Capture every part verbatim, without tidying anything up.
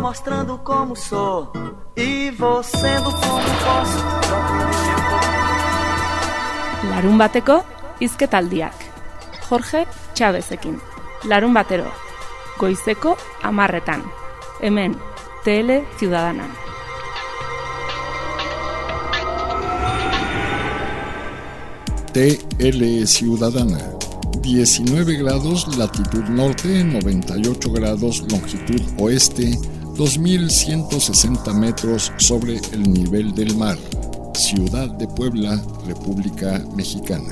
mostrando como sou e vou sendo como posso. Larun bateko hizketaldiak. Jorge Chavezekin. Larun batero. Goizeko hamarretan. Hemen, Tele Ciudadanan. T L Ciudadana. diecinueve grados latitud norte, noventa y ocho grados longitud oeste, dos mil ciento sesenta metros sobre el nivel del mar. Ciudad de Puebla, República Mexicana.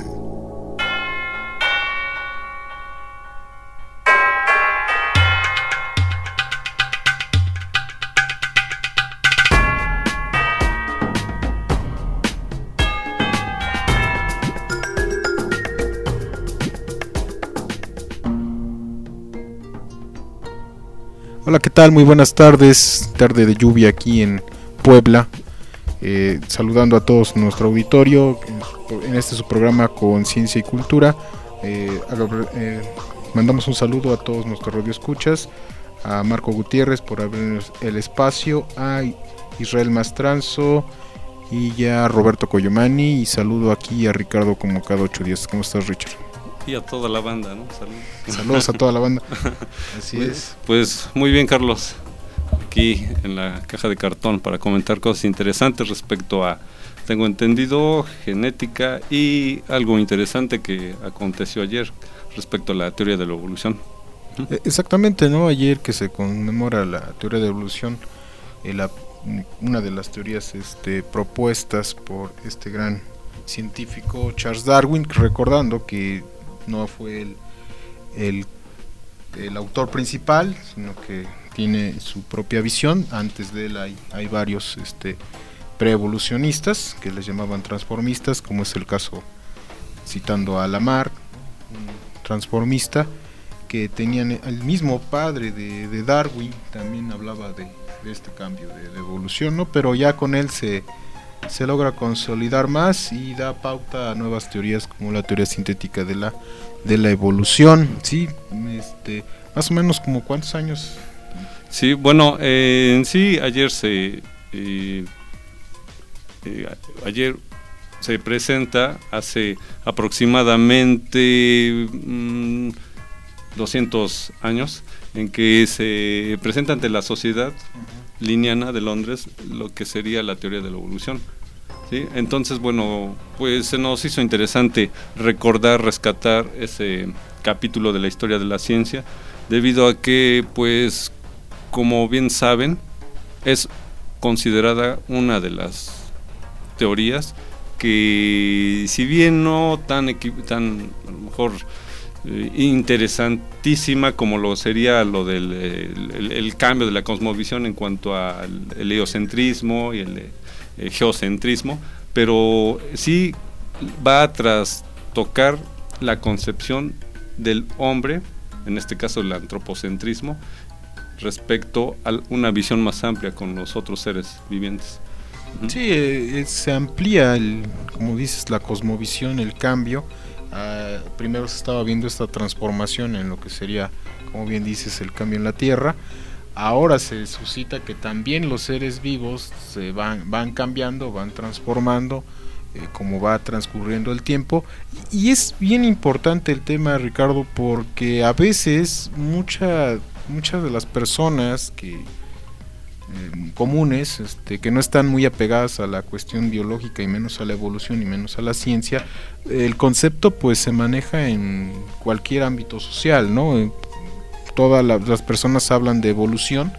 Hola, ¿qué tal? Muy buenas tardes, tarde de lluvia aquí en Puebla, eh, saludando a todos nuestro auditorio en este su programa Conciencia y Cultura. Eh, eh, mandamos un saludo a todos nuestros radioescuchas, a Marco Gutiérrez por abrirnos el espacio, a Israel Mastranzo y ya a Roberto Coyomani, y saludo aquí a Ricardo como cada ocho días. ¿Cómo estás, Richard? Y a toda la banda, ¿no? Saludos. Saludos a toda la banda. Así pues, es. Pues muy bien, Carlos. Aquí en la caja de cartón para comentar cosas interesantes respecto a, tengo entendido, genética y algo interesante que aconteció ayer respecto a la teoría de la evolución. Exactamente, ¿no? Ayer que se conmemora la teoría de la evolución, eh, la, una de las teorías este, propuestas por este gran científico Charles Darwin, recordando que no fue el, el, el autor principal, sino que tiene su propia visión. Antes de él hay, hay varios este, preevolucionistas que les llamaban transformistas, como es el caso, citando a Lamarck, un transformista, que tenían el mismo padre de, de Darwin, también hablaba de, de este cambio de, de evolución, ¿no? Pero ya con él se se logra consolidar más y da pauta a nuevas teorías como la teoría sintética de la de la evolución. Sí, este, más o menos como cuántos años. Sí, bueno, eh, en sí ayer se eh, eh, ayer se presenta hace aproximadamente mmm, doscientos años en que se presenta ante la sociedad uh-huh. Linneana de Londres lo que sería la teoría de la evolución, ¿sí? Entonces, bueno, pues se nos hizo interesante recordar, rescatar ese capítulo de la historia de la ciencia, debido a que, pues, como bien saben, es considerada una de las teorías que, si bien no tan, equi- tan a lo mejor eh, interesantísima como lo sería lo del el, el, el cambio de la cosmovisión en cuanto al el heliocentrismo y el, el geocentrismo, pero sí va a trastocar la concepción del hombre, en este caso el antropocentrismo, respecto a una visión más amplia con los otros seres vivientes. Sí, eh, se amplía, el, como dices, la cosmovisión, el cambio. Uh, primero se estaba viendo esta transformación en lo que sería, como bien dices, el cambio en la Tierra. Ahora se suscita que también los seres vivos se van, van cambiando, van transformando, eh, como va transcurriendo el tiempo. Y es bien importante el tema, Ricardo, porque a veces mucha, muchas de las personas que Eh, comunes, este, que no están muy apegadas a la cuestión biológica y menos a la evolución y menos a la ciencia, el concepto pues se maneja en cualquier ámbito social, ¿no? Eh, todas la, las personas hablan de evolución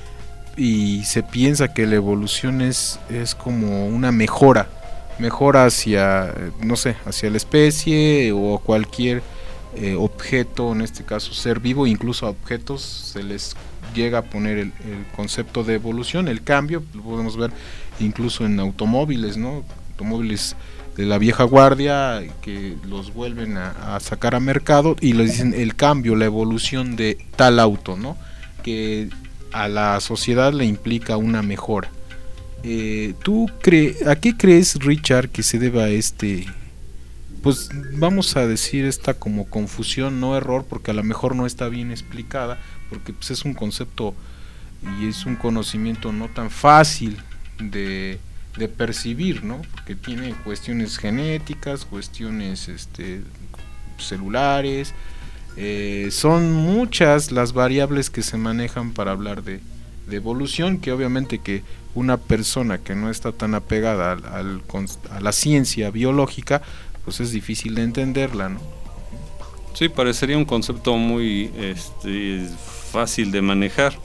y se piensa que la evolución es, es como una mejora, mejora hacia, no sé, hacia la especie o cualquier eh, objeto, en este caso ser vivo, incluso a objetos se les llega a poner el, el concepto de evolución, el cambio, lo podemos ver incluso en automóviles, ¿no? Automóviles de la vieja guardia que los vuelven a, a sacar a mercado y les dicen el cambio, la evolución de tal auto, ¿no? Que a la sociedad le implica una mejora. Eh, ¿Tú cre- a qué crees, Richard, que se deba este, pues vamos a decir esta como confusión, no error, porque a lo mejor no está bien explicada, porque pues, es un concepto y es un conocimiento no tan fácil de, de percibir, ¿no? Porque tiene cuestiones genéticas, cuestiones este, celulares, eh, son muchas las variables que se manejan para hablar de, de evolución, que obviamente que una persona que no está tan apegada al, al, a la ciencia biológica, pues es difícil de entenderla, ¿no? Sí, parecería un concepto muy este, fácil de manejar,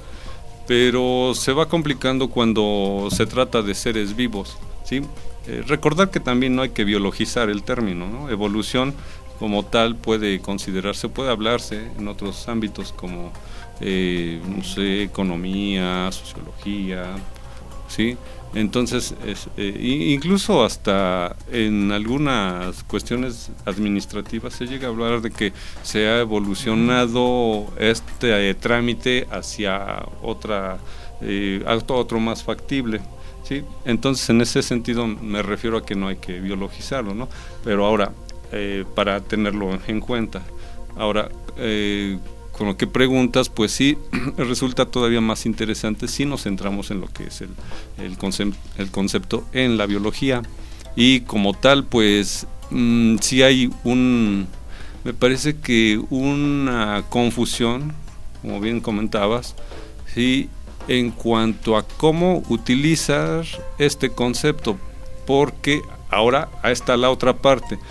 pero se va complicando cuando se trata de seres vivos, ¿sí? Eh, recordar que también no hay que biologizar el término, ¿no? Evolución como tal puede considerarse, puede hablarse en otros ámbitos como eh, no sé, economía, sociología, ¿sí? Entonces, es, eh, incluso hasta en algunas cuestiones administrativas se llega a hablar de que se ha evolucionado este eh, trámite hacia otra, eh, otro más factible, ¿sí? Entonces, en ese sentido me refiero a que no hay que biologizarlo, ¿no? Pero ahora, eh, para tenerlo en cuenta, ahora, eh, con lo que preguntas, pues sí, resulta todavía más interesante si nos centramos en lo que es el, el, concep- el concepto en la biología. Y como tal, pues mmm, sí hay un, me parece que una confusión, como bien comentabas, sí, en cuanto a cómo utilizar este concepto, porque ahora ahí está la otra parte.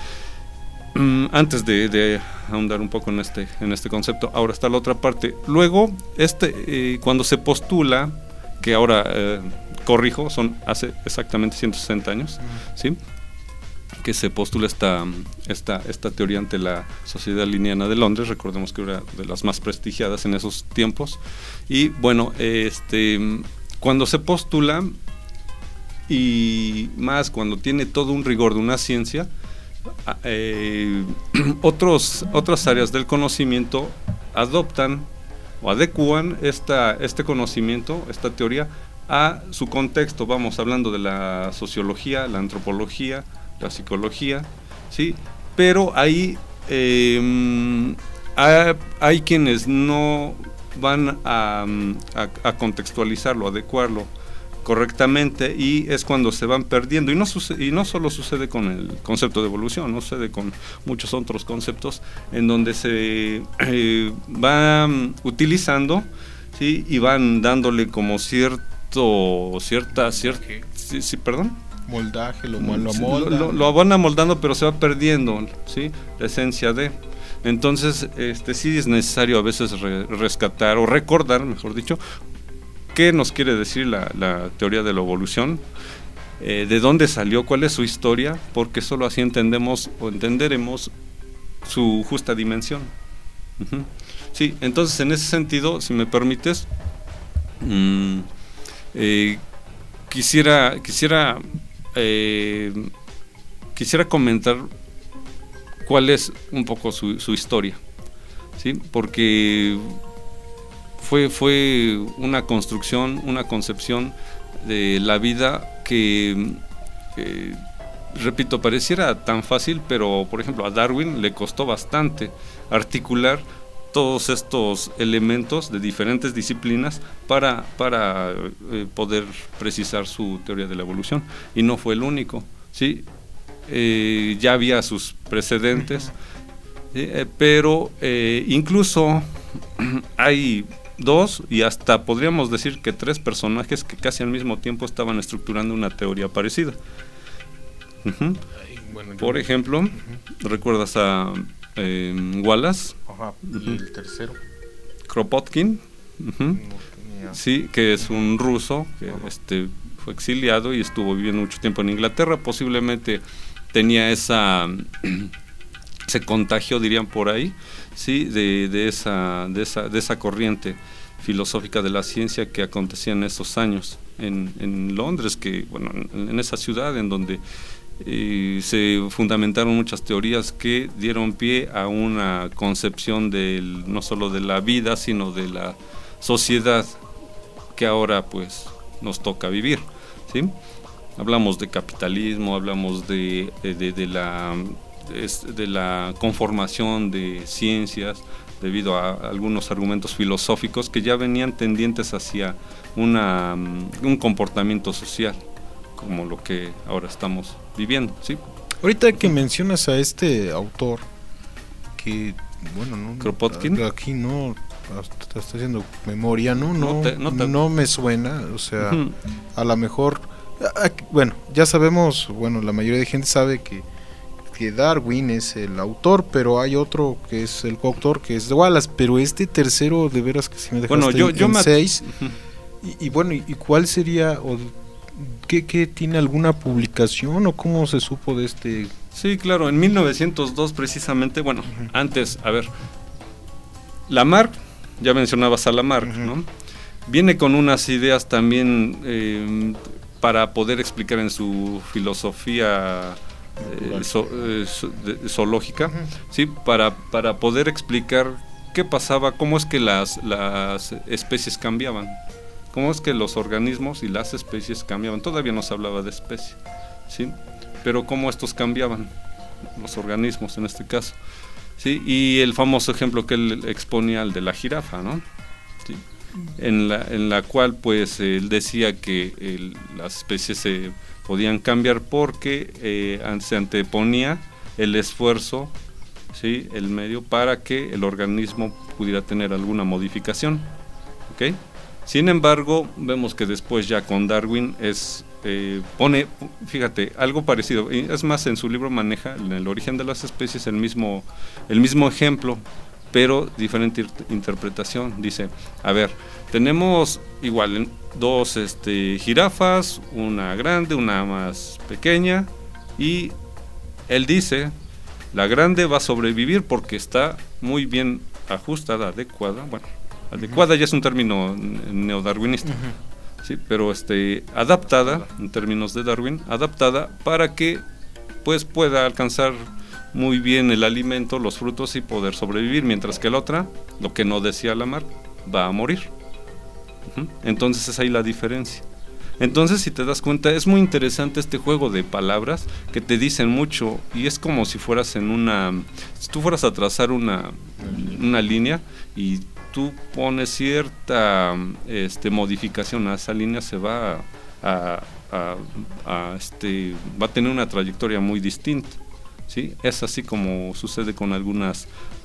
Antes de, de ahondar un poco en este en este concepto, ahora está la otra parte. Luego, este eh, cuando se postula, que ahora eh, corrijo, son hace exactamente ciento sesenta años, uh-huh. ¿sí? Que se postula esta, esta, esta teoría ante la Sociedad Linneana de Londres. Recordemos que era de las más prestigiadas en esos tiempos. Y bueno, este cuando se postula, y más cuando tiene todo un rigor de una ciencia, Eh, otros, otras áreas del conocimiento adoptan o adecúan esta, este conocimiento, esta teoría, a su contexto. Vamos hablando de la sociología, la antropología, la psicología, ¿sí? Pero ahí eh, hay, hay quienes no van a, a, a contextualizarlo, a adecuarlo correctamente, y es cuando se van perdiendo, y no sucede, y no solo sucede con el concepto de evolución, no sucede con muchos otros conceptos en donde se eh, van utilizando, ¿sí? Y van dándole como cierto cierta cierta sí, sí, perdón moldaje, lo, lo, sí, molda, lo, lo van amoldando, pero se va perdiendo, ¿sí? La esencia de. Entonces, este sí es necesario a veces re, rescatar o recordar, mejor dicho, qué nos quiere decir la, la teoría de la evolución, eh, de dónde salió, cuál es su historia, porque solo así entendemos o entenderemos su justa dimensión. Uh-huh. Sí, entonces en ese sentido, si me permites, mmm, eh, quisiera quisiera eh, quisiera comentar cuál es un poco su, su historia, ¿sí? Porque Fue, fue una construcción, una concepción de la vida que, eh, repito, pareciera tan fácil, pero por ejemplo a Darwin le costó bastante articular todos estos elementos de diferentes disciplinas para, para eh, poder precisar su teoría de la evolución, y no fue el único, ¿sí? Eh, ya había sus precedentes, ¿sí? eh, pero eh, incluso hay dos y hasta podríamos decir que tres personajes que casi al mismo tiempo estaban estructurando una teoría parecida. Uh-huh. Bueno, Por yo... ejemplo, uh-huh. ¿recuerdas a eh, Wallace? Ajá. ¿Y uh-huh. el tercero? Kropotkin. Uh-huh. No tenía... Sí, que es un ruso que uh-huh. este, fue exiliado y estuvo viviendo mucho tiempo en Inglaterra. Posiblemente tenía esa se contagió, dirían por ahí, sí, de, de esa de esa de esa corriente filosófica de la ciencia que acontecía en esos años en, en Londres, que bueno, en, en esa ciudad en donde eh, se fundamentaron muchas teorías que dieron pie a una concepción del, no solo de la vida, sino de la sociedad que ahora pues nos toca vivir, ¿sí? Hablamos de capitalismo, hablamos de, de, de la es de la conformación de ciencias, debido a algunos argumentos filosóficos que ya venían tendientes hacia una, un comportamiento social, como lo que ahora estamos viviendo, ¿sí? Ahorita que mencionas a este autor, que, bueno, no, Kropotkin, aquí no, está haciendo memoria, no, no, no, te, no, te... no me suena, o sea, uh-huh. a lo mejor, bueno, ya sabemos, bueno, la mayoría de gente sabe que, que Darwin es el autor, pero hay otro que es el coautor, que es de Wallace, pero este tercero, de veras que si me dejaste bueno, yo, en, yo en me... seis, uh-huh. y, y bueno, ¿y cuál sería, o qué, qué tiene alguna publicación, o cómo se supo de este? Sí, claro, en mil novecientos dos precisamente, bueno, uh-huh. antes, a ver, Lamarck, ya mencionabas a Lamarck, uh-huh. ¿no? Viene con unas ideas también eh, para poder explicar en su filosofía eh, zo, eh, zo, de, zoológica, uh-huh. ¿sí? Para, para poder explicar qué pasaba, cómo es que las, las especies cambiaban, cómo es que los organismos y las especies cambiaban. Todavía no se hablaba de especie, ¿sí? Pero cómo estos cambiaban, los organismos en este caso, ¿sí? Y el famoso ejemplo que él exponía, el de la jirafa, ¿no? ¿Sí? En la, en la cual pues él decía que el, las especies se podían cambiar porque eh, se anteponía el esfuerzo, ¿sí? El medio para que el organismo pudiera tener alguna modificación, ¿ok? Sin embargo, vemos que después ya con Darwin es eh, pone, fíjate, algo parecido. Es más, en su libro maneja en el origen de las especies el mismo, el mismo ejemplo, pero diferente interpretación. Dice, a ver, tenemos igual dos este, jirafas, una grande, una más pequeña, y él dice, la grande va a sobrevivir porque está muy bien ajustada, adecuada, bueno, adecuada ya es un término neodarwinista, uh-huh. sí, pero este adaptada en términos de Darwin, adaptada para que pues pueda alcanzar muy bien el alimento, los frutos y poder sobrevivir, mientras que la otra, lo que no decía Lamarck, va a morir. Uh-huh. Entonces es ahí la diferencia. Entonces, si te das cuenta, es muy interesante este juego de palabras que te dicen mucho, y es como si fueras en una, si tú fueras a trazar una, una línea y tú pones cierta este, modificación a esa línea, se va a, a, a, a este, va a tener una trayectoria muy distinta, ¿sí? Es así como sucede con algunas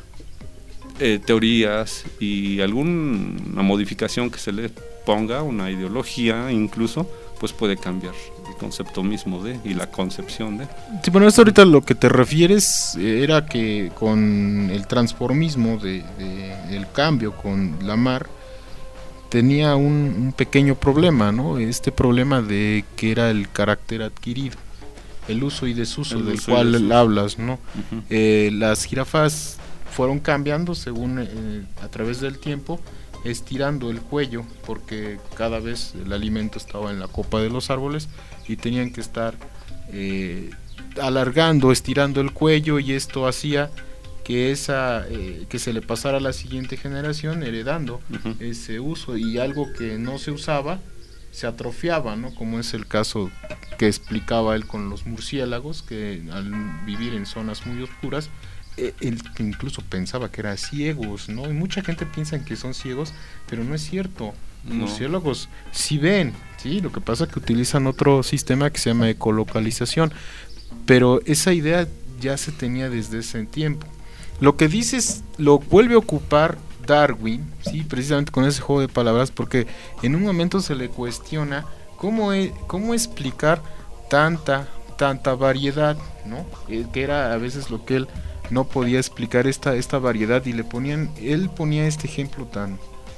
eh, teorías y alguna modificación que se le ponga, una ideología incluso, pues puede cambiar el concepto mismo de y la concepción de. Sí, bueno, esto ahorita lo que te refieres era que con el transformismo de, de el cambio con Lamarck tenía un, un pequeño problema, ¿no? Este problema de que era el carácter adquirido, el uso y desuso el del uso cual desuso. hablas, ¿no? Uh-huh. Eh, las jirafas fueron cambiando según eh, a través del tiempo, estirando el cuello porque cada vez el alimento estaba en la copa de los árboles y tenían que estar eh, alargando, estirando el cuello, y esto hacía que esa eh, que se le pasara a la siguiente generación heredando uh-huh. ese uso, y algo que no se usaba se atrofiaba, ¿no? Como es el caso que explicaba él con los murciélagos, que al vivir en zonas muy oscuras él incluso pensaba que eran ciegos, ¿no? Y mucha gente piensa que son ciegos, pero no es cierto. Los no. murciélagos sí ven, ¿sí? Lo que pasa es que utilizan otro sistema que se llama ecolocalización, pero esa idea ya se tenía desde ese tiempo. Lo que dices lo vuelve a ocupar Darwin, ¿sí? Precisamente con ese juego de palabras, porque en un momento se le cuestiona cómo, es, cómo explicar tanta, tanta variedad, ¿no? Eh, que era a veces lo que él no podía explicar, esta esta variedad, y le ponían, él ponía este ejemplo tan,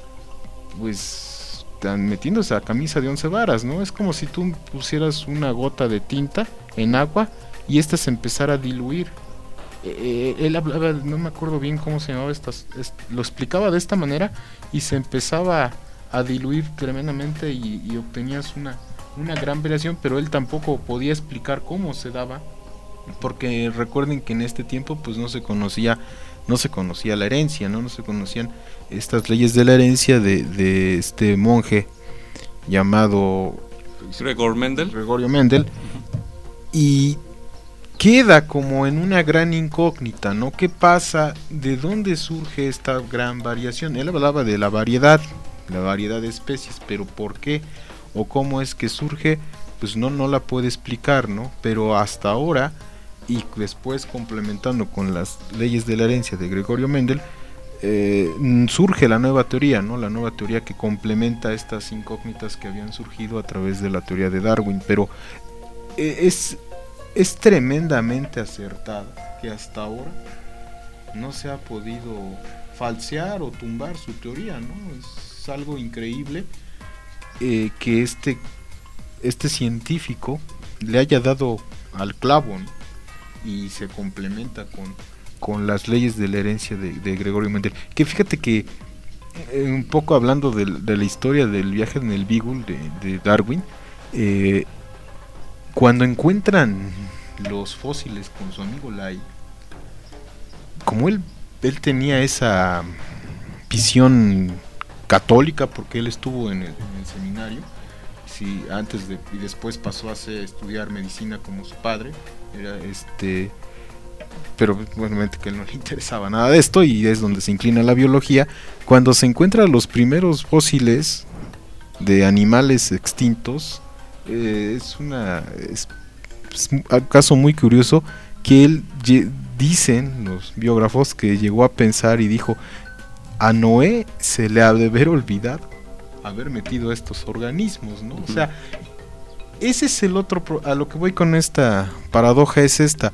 pues, tan metiéndose a camisa de once varas, ¿no? Es como si tú pusieras una gota de tinta en agua y esta se empezara a diluir. Eh, él hablaba, no me acuerdo bien cómo se llamaba, estas, es, lo explicaba de esta manera y se empezaba a diluir tremendamente y, y obtenías una, una gran variación, pero él tampoco podía explicar cómo se daba, porque recuerden que en este tiempo pues no se conocía no se conocía la herencia, no no se conocían estas leyes de la herencia de, de este monje llamado Gregor Mendel Gregorio Mendel. Y queda como en una gran incógnita, ¿no? ¿Qué pasa? ¿De dónde surge esta gran variación? Él hablaba de la variedad, la variedad de especies, pero ¿por qué? ¿O cómo es que surge? Pues no, no la puede explicar, ¿no? Pero hasta ahora, y después complementando con las leyes de la herencia de Gregorio Mendel, eh, surge la nueva teoría, ¿no? La nueva teoría que complementa estas incógnitas que habían surgido a través de la teoría de Darwin, pero eh, es, es tremendamente acertada que hasta ahora no se ha podido falsear o tumbar su teoría, ¿no? Es algo increíble eh, que este, este científico le haya dado al clavo, ¿no? Y se complementa con, con las leyes de la herencia de, de Gregorio Mendel. Que fíjate que eh, un poco hablando de, de la historia del viaje en el Beagle de, de Darwin, eh, cuando encuentran los fósiles con su amigo Lai, como él, él tenía esa visión católica, porque él estuvo en el, en el seminario, sí, antes de, y después pasó a hacer, estudiar medicina como su padre, era este, pero obviamente que él no le interesaba nada de esto, y es donde se inclina la biología. Cuando se encuentran los primeros fósiles de animales extintos, eh, es una es, es un caso muy curioso que él, dicen los biógrafos, que llegó a pensar y dijo: a Noé se le ha de haber olvidado haber metido estos organismos, ¿no? O sea, ese es el otro pro- a lo que voy con esta paradoja, es esta: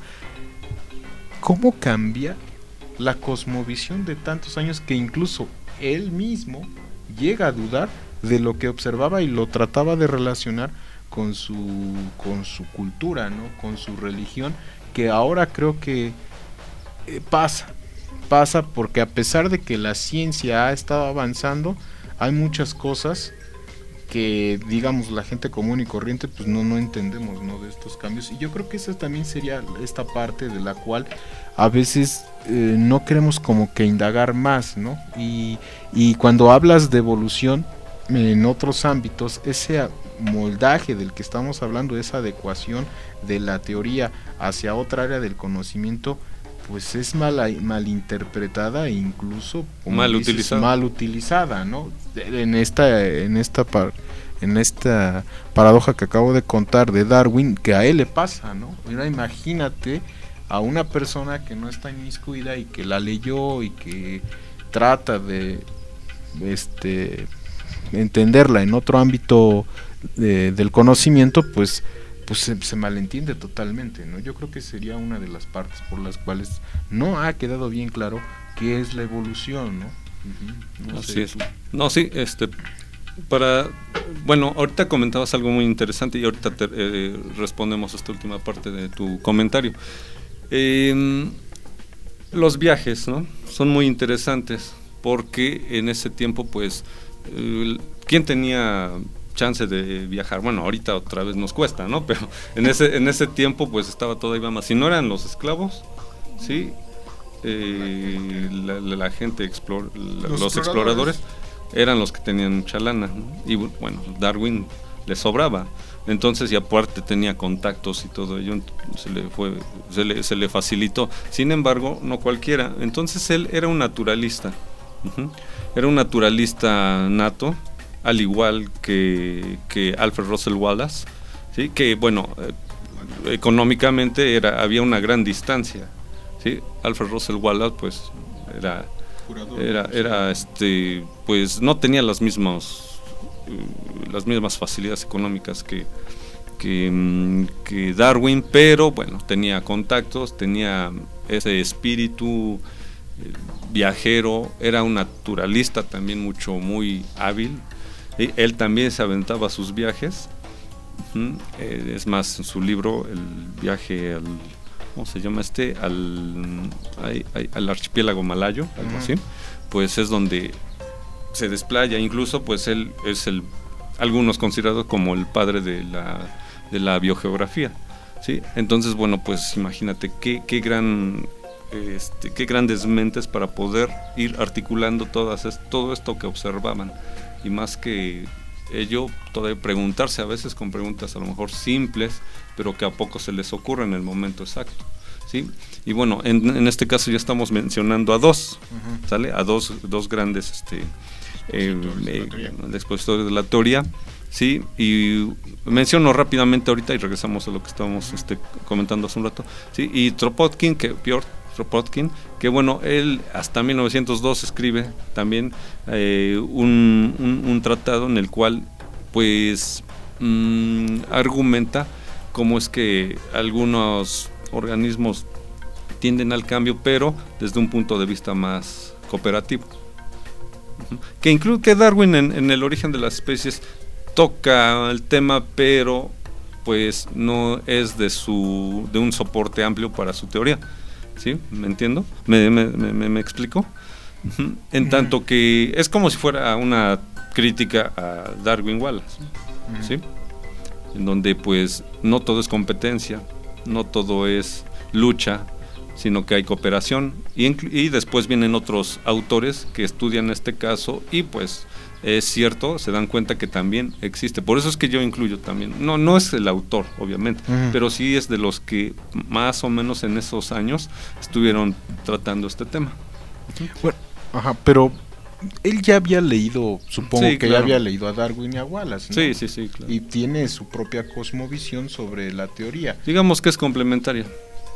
¿cómo cambia la cosmovisión de tantos años que incluso él mismo llega a dudar de lo que observaba y lo trataba de relacionar con su con su cultura, ¿no? Con su religión, que ahora creo que eh, pasa pasa porque a pesar de que la ciencia ha estado avanzando, hay muchas cosas que, digamos, la gente común y corriente pues no, no entendemos, ¿no? De estos cambios, y yo creo que esa también sería esta parte de la cual a veces eh, no queremos como que indagar más, ¿no? Y, y cuando hablas de evolución en otros ámbitos, ese moldaje del que estamos hablando, esa adecuación de la teoría hacia otra área del conocimiento, pues es mal, mal interpretada e incluso mal dices, utilizada, mal utilizada, ¿no? En esta, en esta par, en esta paradoja que acabo de contar de Darwin, que a él le pasa, ¿no? Mira, imagínate a una persona que no está inmiscuida y que la leyó y que trata de, este, entenderla en otro ámbito de, del conocimiento, pues pues se, se malentiende totalmente, ¿no? Yo creo que sería una de las partes por las cuales no ha quedado bien claro qué es la evolución, ¿no? Uh-huh. No Así sé, es. tú. No, sí, este, para, bueno, ahorita comentabas algo muy interesante y ahorita te, eh, respondemos a esta última parte de tu comentario. Eh, los viajes, ¿no? Son muy interesantes porque en ese tiempo, pues, eh, ¿quién tenía chance de viajar? Bueno, ahorita otra vez nos cuesta, ¿no? Pero en ese en ese tiempo pues estaba todavía más. Si no eran los esclavos, sí, eh, la, la, la gente explor, la, los, los exploradores. exploradores eran los que tenían mucha lana, ¿no? Y bueno, Darwin le sobraba. Entonces, y aparte tenía contactos y todo ello, se le fue, se le, se le facilitó. Sin embargo, no cualquiera. Entonces él era un naturalista. Uh-huh. Era un naturalista nato, al igual que, que Alfred Russel Wallace, ¿sí? Que bueno, eh, económicamente era, había una gran distancia, ¿sí? Alfred Russel Wallace pues era, era, era este, pues no tenía las mismas, uh, las mismas facilidades económicas que, que, que Darwin, pero bueno, tenía contactos, tenía ese espíritu eh, viajero, era un naturalista también mucho, muy hábil. Y él también se aventaba sus viajes. Uh-huh. Eh, es más, en su libro, el viaje al, ¿cómo se llama este? Al, ay, ay, al archipiélago malayo, algo uh-huh. así, pues es donde se desplaya. Incluso, pues él es el, algunos considerados como el padre de la, de la biogeografía, ¿sí? Entonces, bueno, pues imagínate qué, qué gran, este, qué grandes mentes para poder ir articulando todas es, todo esto que observaban. Y más que ello todavía preguntarse a veces con preguntas a lo mejor simples, pero que a poco se les ocurre en el momento exacto, ¿sí? Y bueno, en, en este caso ya estamos mencionando a dos, uh-huh. ¿sale? A dos, dos grandes este, eh, eh, expositores de la teoría, ¿sí? Y menciono rápidamente ahorita y regresamos a lo que estábamos uh-huh. este, comentando hace un rato, ¿sí? Y Kropotkin, que Piotr Kropotkin, que bueno, él hasta mil novecientos dos escribe también eh, un, un, un tratado en el cual pues mmm, argumenta cómo es que algunos organismos tienden al cambio, pero desde un punto de vista más cooperativo. Uh-huh. Que incluye que Darwin en, en el origen de las especies toca el tema, pero pues no es de su de un soporte amplio para su teoría. ¿Sí? ¿Me entiendo? ¿Me, me, me, me explico? Uh-huh. En tanto que es como si fuera una crítica a Darwin Wallace, uh-huh. ¿sí? En donde pues no todo es competencia, no todo es lucha, sino que hay cooperación, y, y después vienen otros autores que estudian este caso y pues es cierto, se dan cuenta que también existe. Por eso es que yo incluyo también, no no es el autor obviamente, uh-huh. pero sí es de los que más o menos en esos años estuvieron tratando este tema. Uh-huh. Bueno, ajá, pero él ya había leído, supongo sí, que claro. ya había leído a Darwin y a Wallace, ¿no? Sí, sí, sí, claro. Y tiene su propia cosmovisión sobre la teoría. Digamos que es complementaria.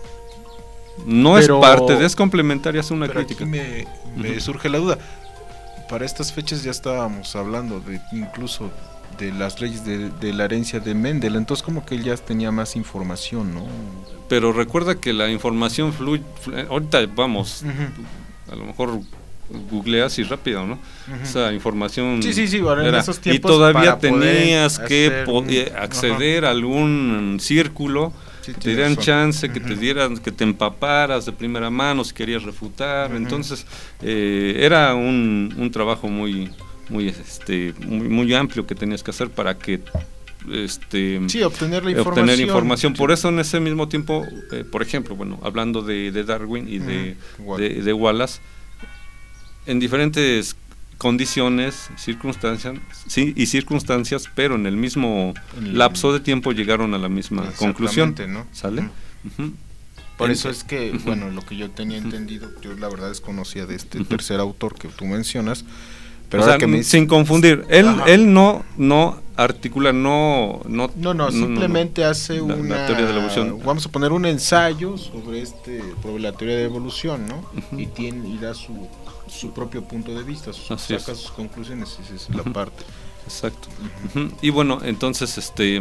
No pero, es parte de, es complementaria, es una pero crítica. Aquí me, me uh-huh. surge la duda. Para estas fechas ya estábamos hablando de incluso de las leyes de, de la herencia de Mendel, entonces como que él ya tenía más información, ¿no? Pero recuerda que la información fluye, fluye ahorita vamos, uh-huh. a lo mejor googleas y rápido, ¿no? Uh-huh. Esa información sí, sí, sí, bueno, era, en esos tiempos y todavía tenías que un, acceder uh-huh. a algún círculo sí, que te dieran razón. chance, que uh-huh. te dieran, que te empaparas de primera mano si querías refutar, uh-huh. entonces eh, era un, un trabajo muy, muy, este, muy, muy amplio que tenías que hacer para que este sí, obtener la información. Obtener información. Sí. Por eso en ese mismo tiempo, eh, por ejemplo, bueno, hablando de, de Darwin y de, uh-huh. de, de Wallace, en diferentes condiciones, circunstancias, sí, y circunstancias, pero en el mismo el, lapso de tiempo llegaron a la misma conclusión, ¿no? ¿Sale? Uh-huh. Uh-huh. Por eso es que, uh-huh. bueno, lo que yo tenía entendido, yo la verdad desconocía de este uh-huh. tercer autor que tú mencionas, pero o ahora sea, que me... sin confundir, él Ajá. él no no articula, no no no, no simplemente no, no, hace la, una la teoría de la evolución. Vamos a poner un ensayo sobre este sobre la teoría de la evolución, ¿no? Uh-huh. Y tiene y da su su propio punto de vista, su, saca es. sus conclusiones, esa es uh-huh. la parte. Exacto. Uh-huh. Uh-huh. Y bueno, entonces este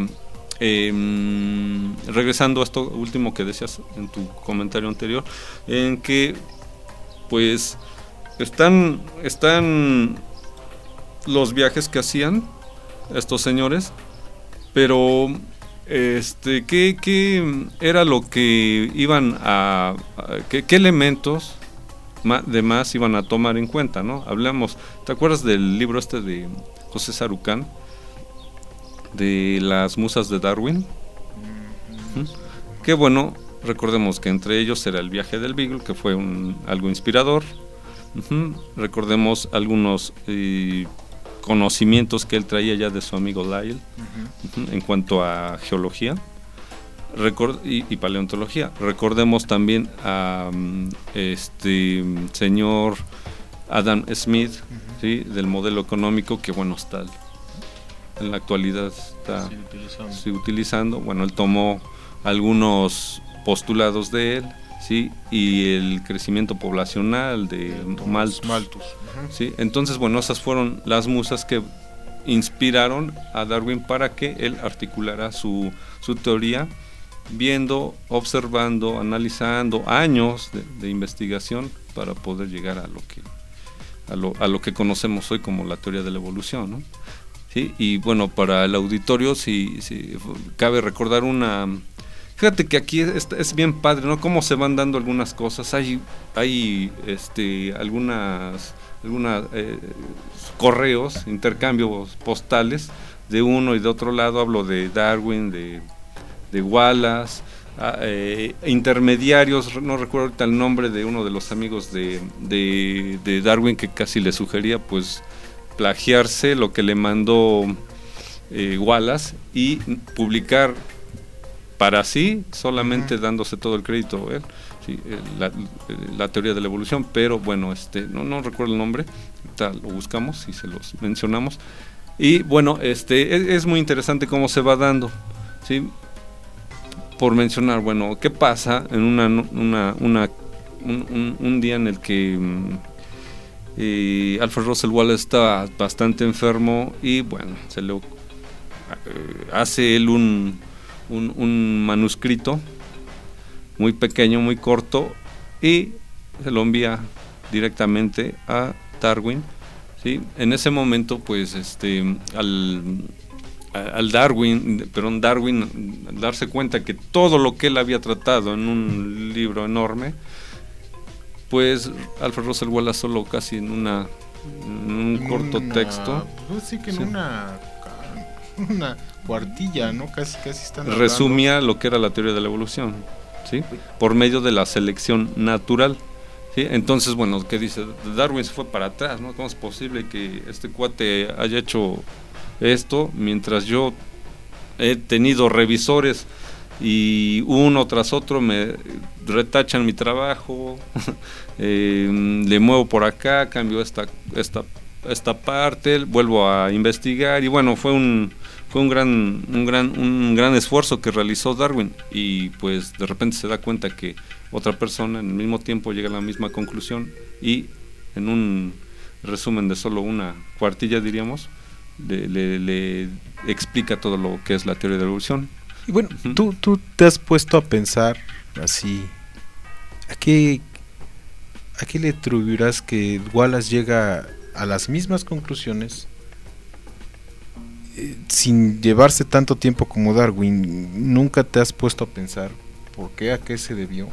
eh, regresando a esto último que decías en tu comentario anterior, en que pues están están los viajes que hacían estos señores, pero este qué qué era lo que iban a, a qué, qué elementos de más iban a tomar en cuenta, ¿no? Hablamos, ¿te acuerdas del libro este de José Sarucán, de las musas de Darwin? ¿Mm? Que bueno, recordemos que entre ellos era el viaje del Beagle, que fue un, algo inspirador. Uh-huh. Recordemos algunos eh, conocimientos que él traía ya de su amigo Lyell, uh-huh. Uh-huh, en cuanto a geología Record, y, y paleontología. Recordemos también a um, este señor Adam Smith, uh-huh. ¿sí? Del modelo económico, que bueno, está en la actualidad está sí, utilizando. Sí, utilizando. Bueno, él tomó algunos postulados de él, sí, y el crecimiento poblacional de Malthus, Malthus. Uh-huh. Sí, entonces bueno, esas fueron las musas que inspiraron a Darwin para que él articulara su, su teoría, viendo, observando, analizando años de, de investigación para poder llegar a lo que a lo, a lo que conocemos hoy como la teoría de la evolución, ¿no? Sí, y bueno, para el auditorio sí, sí cabe recordar una. Fíjate que aquí es, es bien padre, ¿no? Cómo se van dando algunas cosas. Hay, hay, este, algunas, algunas eh, correos, intercambios postales de uno y de otro lado. Hablo de Darwin, de, de Wallace, eh, intermediarios. No recuerdo ahorita el nombre de uno de los amigos de, de, de Darwin, que casi le sugería, pues, plagiarse lo que le mandó eh, Wallace y publicar para sí, solamente uh-huh. dándose todo el crédito él, sí, la, la teoría de la evolución, pero bueno, este no, no recuerdo el nombre, tal, lo buscamos y se los mencionamos. Y bueno, este es, es muy interesante cómo se va dando, ¿sí? Por mencionar, bueno, ¿qué pasa en una, una, una un, un, un día en el que eh, Alfred Russel Wallace está bastante enfermo y bueno, se le eh, hace él un, un, un manuscrito muy pequeño, muy corto y se lo envía directamente a Darwin, ¿sí? En ese momento, pues, este, al, al Darwin, perdón, Darwin, darse cuenta que todo lo que él había tratado en un libro enorme, pues Alfred Russel Wallace solo casi en una en un en corto una, texto, pues sí que en sí. una una cuartilla, ¿no? Casi casi están resumía hablando. Lo que era la teoría de la evolución, ¿sí? Por medio de la selección natural. ¿Sí? Entonces, bueno, ¿qué dice? Darwin se fue para atrás, ¿no? ¿Cómo es posible que este cuate haya hecho esto mientras yo he tenido revisores y uno tras otro me retachan mi trabajo, eh, le muevo por acá, cambio esta esta esta parte, vuelvo a investigar y bueno, fue un fue un gran un gran un gran esfuerzo que realizó Darwin y pues de repente se da cuenta que otra persona en el mismo tiempo llega a la misma conclusión y en un resumen de solo una cuartilla, diríamos, le, le, le explica todo lo que es la teoría de la evolución. Y bueno, uh-huh. tú, tú te has puesto a pensar así, ¿a qué, a qué le atribuirás que Wallace llega a las mismas conclusiones eh, sin llevarse tanto tiempo como Darwin? ¿Nunca te has puesto a pensar por qué, a qué se debió?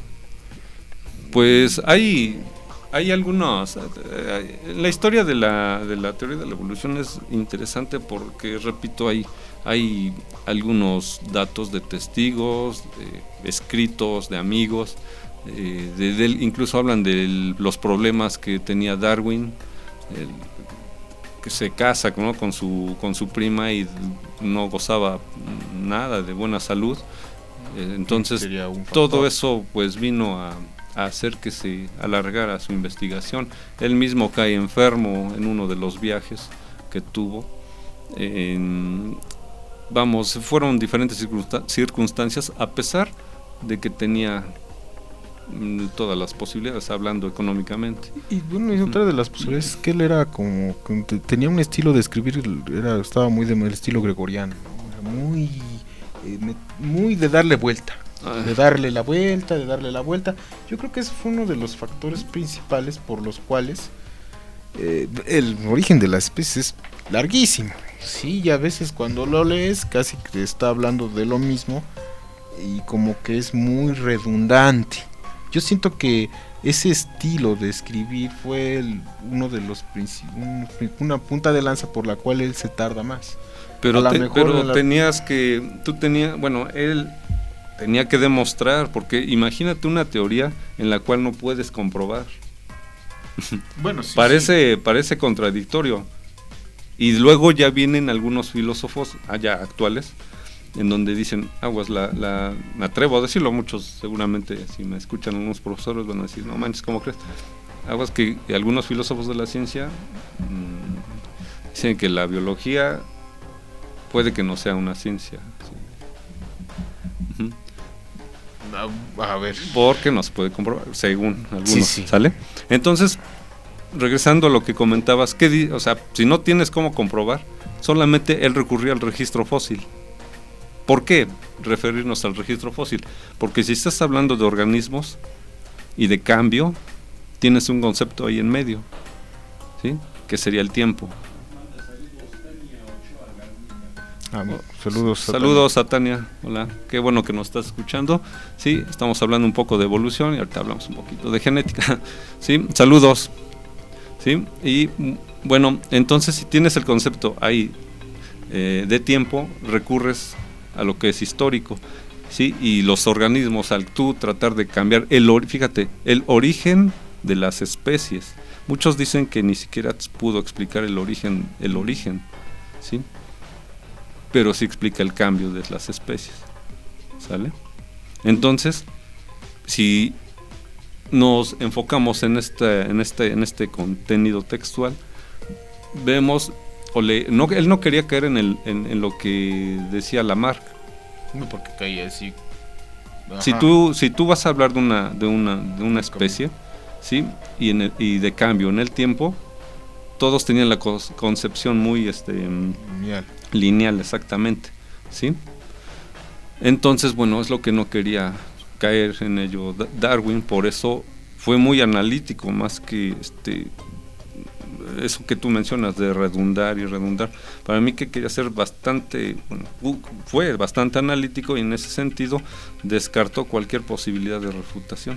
Pues hay hay algunos eh, la historia de la de la teoría de la evolución es interesante porque repito hay hay algunos datos de testigos, de escritos de amigos, eh, de, de, incluso hablan de los problemas que tenía Darwin, el, que se casa, ¿no? con su con su prima y no gozaba nada de buena salud, eh, entonces todo eso pues vino a a hacer que se alargara su investigación. Él mismo cae enfermo en uno de los viajes que tuvo. En, vamos, fueron diferentes circunstan- circunstancias, a pesar de que tenía mm, todas las posibilidades, hablando económicamente. Y bueno, y otra de las posibilidades es que él era como, tenía un estilo de escribir, era, estaba muy del estilo gregoriano, ¿no? Muy, eh, muy de darle vuelta. De darle la vuelta, de darle la vuelta. Yo creo que ese fue uno de los factores principales por los cuales eh, el origen de la especie es larguísimo. Sí, y a veces cuando lo lees casi que está hablando de lo mismo y como que es muy redundante. Yo siento que ese estilo de escribir fue el, uno de los princip- un, una punta de lanza por la cual él se tarda más. Pero, te, pero la... tenías que, tú tenías, bueno, él tenía que demostrar, porque imagínate una teoría en la cual no puedes comprobar. Bueno, sí, parece, sí. parece contradictorio. Y luego ya vienen algunos filósofos allá actuales en donde dicen, aguas, la, la, me atrevo a decirlo, muchos seguramente si me escuchan algunos profesores van a decir, no manches, ¿cómo crees? Aguas que algunos filósofos de la ciencia mmm, dicen que la biología puede que no sea una ciencia. ¿Sí? Uh-huh. A ver, porque no se puede comprobar, según algunos, sí, sí. ¿sale? Entonces, regresando a lo que comentabas, ¿qué di- o sea, si no tienes cómo comprobar, solamente él recurrió al registro fósil. ¿Por qué referirnos al registro fósil? Porque si estás hablando de organismos y de cambio, tienes un concepto ahí en medio, ¿sí? Que sería el tiempo. Ah, saludos, saludos a Tania, hola, qué bueno que nos estás escuchando. Sí, estamos hablando un poco de evolución y ahorita hablamos un poquito de genética. Sí, saludos. Sí, y bueno, entonces si tienes el concepto ahí eh, de tiempo, recurres a lo que es histórico, sí, y los organismos, al tú tratar de cambiar el or- fíjate, el origen de las especies. Muchos dicen que ni siquiera pudo explicar el origen, el origen, sí. pero sí explica el cambio de las especies, ¿sale? Entonces, si nos enfocamos en este, en este, en este contenido textual, vemos, o le, no, él no quería caer en, el, en, en lo que decía Lamarck. No, porque caía así. Si tú, si tú vas a hablar de una, de una, de una especie, ¿sí? y, en el, y de cambio en el tiempo, todos tenían la co- concepción muy este, lineal. lineal, exactamente, ¿sí? Entonces, bueno, es lo que no quería caer en ello Darwin, por eso fue muy analítico, más que este eso que tú mencionas de redundar y redundar. Para mí que quería ser bastante, bueno, fue bastante analítico y en ese sentido descartó cualquier posibilidad de refutación.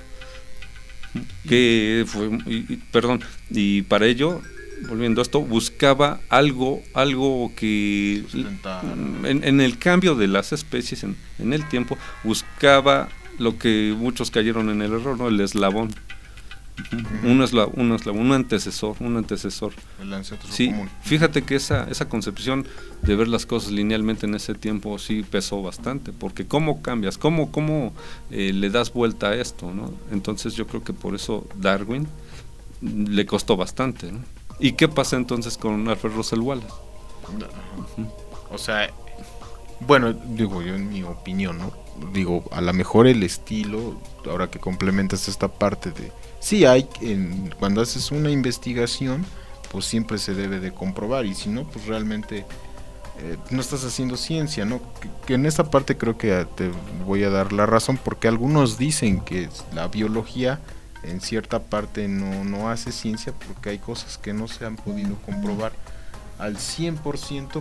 Que fue, y, y, perdón, y para ello, volviendo a esto, buscaba algo, algo que en, en el cambio de las especies, en, en el tiempo, buscaba lo que muchos cayeron en el error, ¿no? El eslabón. Uh-huh. Un eslabón, un eslabón, un antecesor, un antecesor. El ancestro sí, común. Fíjate que esa, esa concepción de ver las cosas linealmente en ese tiempo sí pesó bastante, porque cómo cambias, cómo, cómo eh, le das vuelta a esto, ¿no? Entonces yo creo que por eso Darwin le costó bastante, ¿no? ¿Y qué pasa entonces con Alfred Russel Wallace? Uh-huh. O sea, bueno, digo yo en mi opinión, ¿no? Digo, a lo mejor el estilo, ahora que complementas esta parte de... Sí, hay, en, cuando haces una investigación, pues siempre se debe de comprobar, y si no, pues realmente eh, no estás haciendo ciencia, ¿no? Que, que en esta parte creo que te voy a dar la razón, porque algunos dicen que la biología en cierta parte no, no hace ciencia, porque hay cosas que no se han podido comprobar al cien por ciento,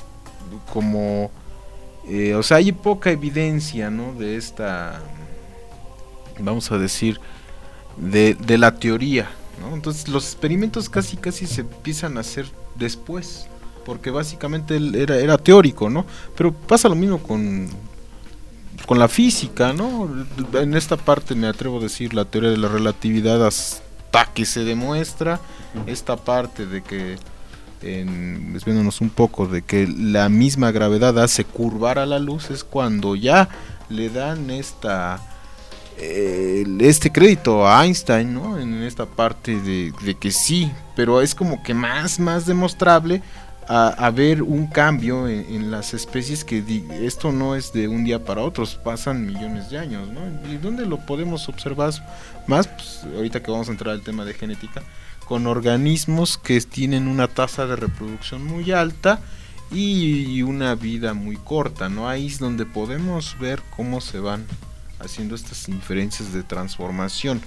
como... Eh, o sea, hay poca evidencia, ¿no? De esta, vamos a decir, de, de la teoría, ¿no? Entonces los experimentos casi casi se empiezan a hacer después, porque básicamente él era, era teórico, ¿no? Pero pasa lo mismo con, con la física, ¿no? En esta parte me atrevo a decir la teoría de la relatividad hasta que se demuestra esta parte de que, en, desviándonos un poco, de que la misma gravedad hace curvar a la luz, es cuando ya le dan esta eh, este crédito a Einstein, ¿no? En esta parte de, de que sí, pero es como que más más demostrable a, a ver un cambio en, en las especies, que di, esto no es de un día para otro, pasan millones de años, ¿no? ¿Y dónde lo podemos observar más? Pues ahorita que vamos a entrar al tema de genética, con organismos que tienen una tasa de reproducción muy alta y una vida muy corta, ¿no? Ahí es donde podemos ver cómo se van haciendo estas inferencias de transformación.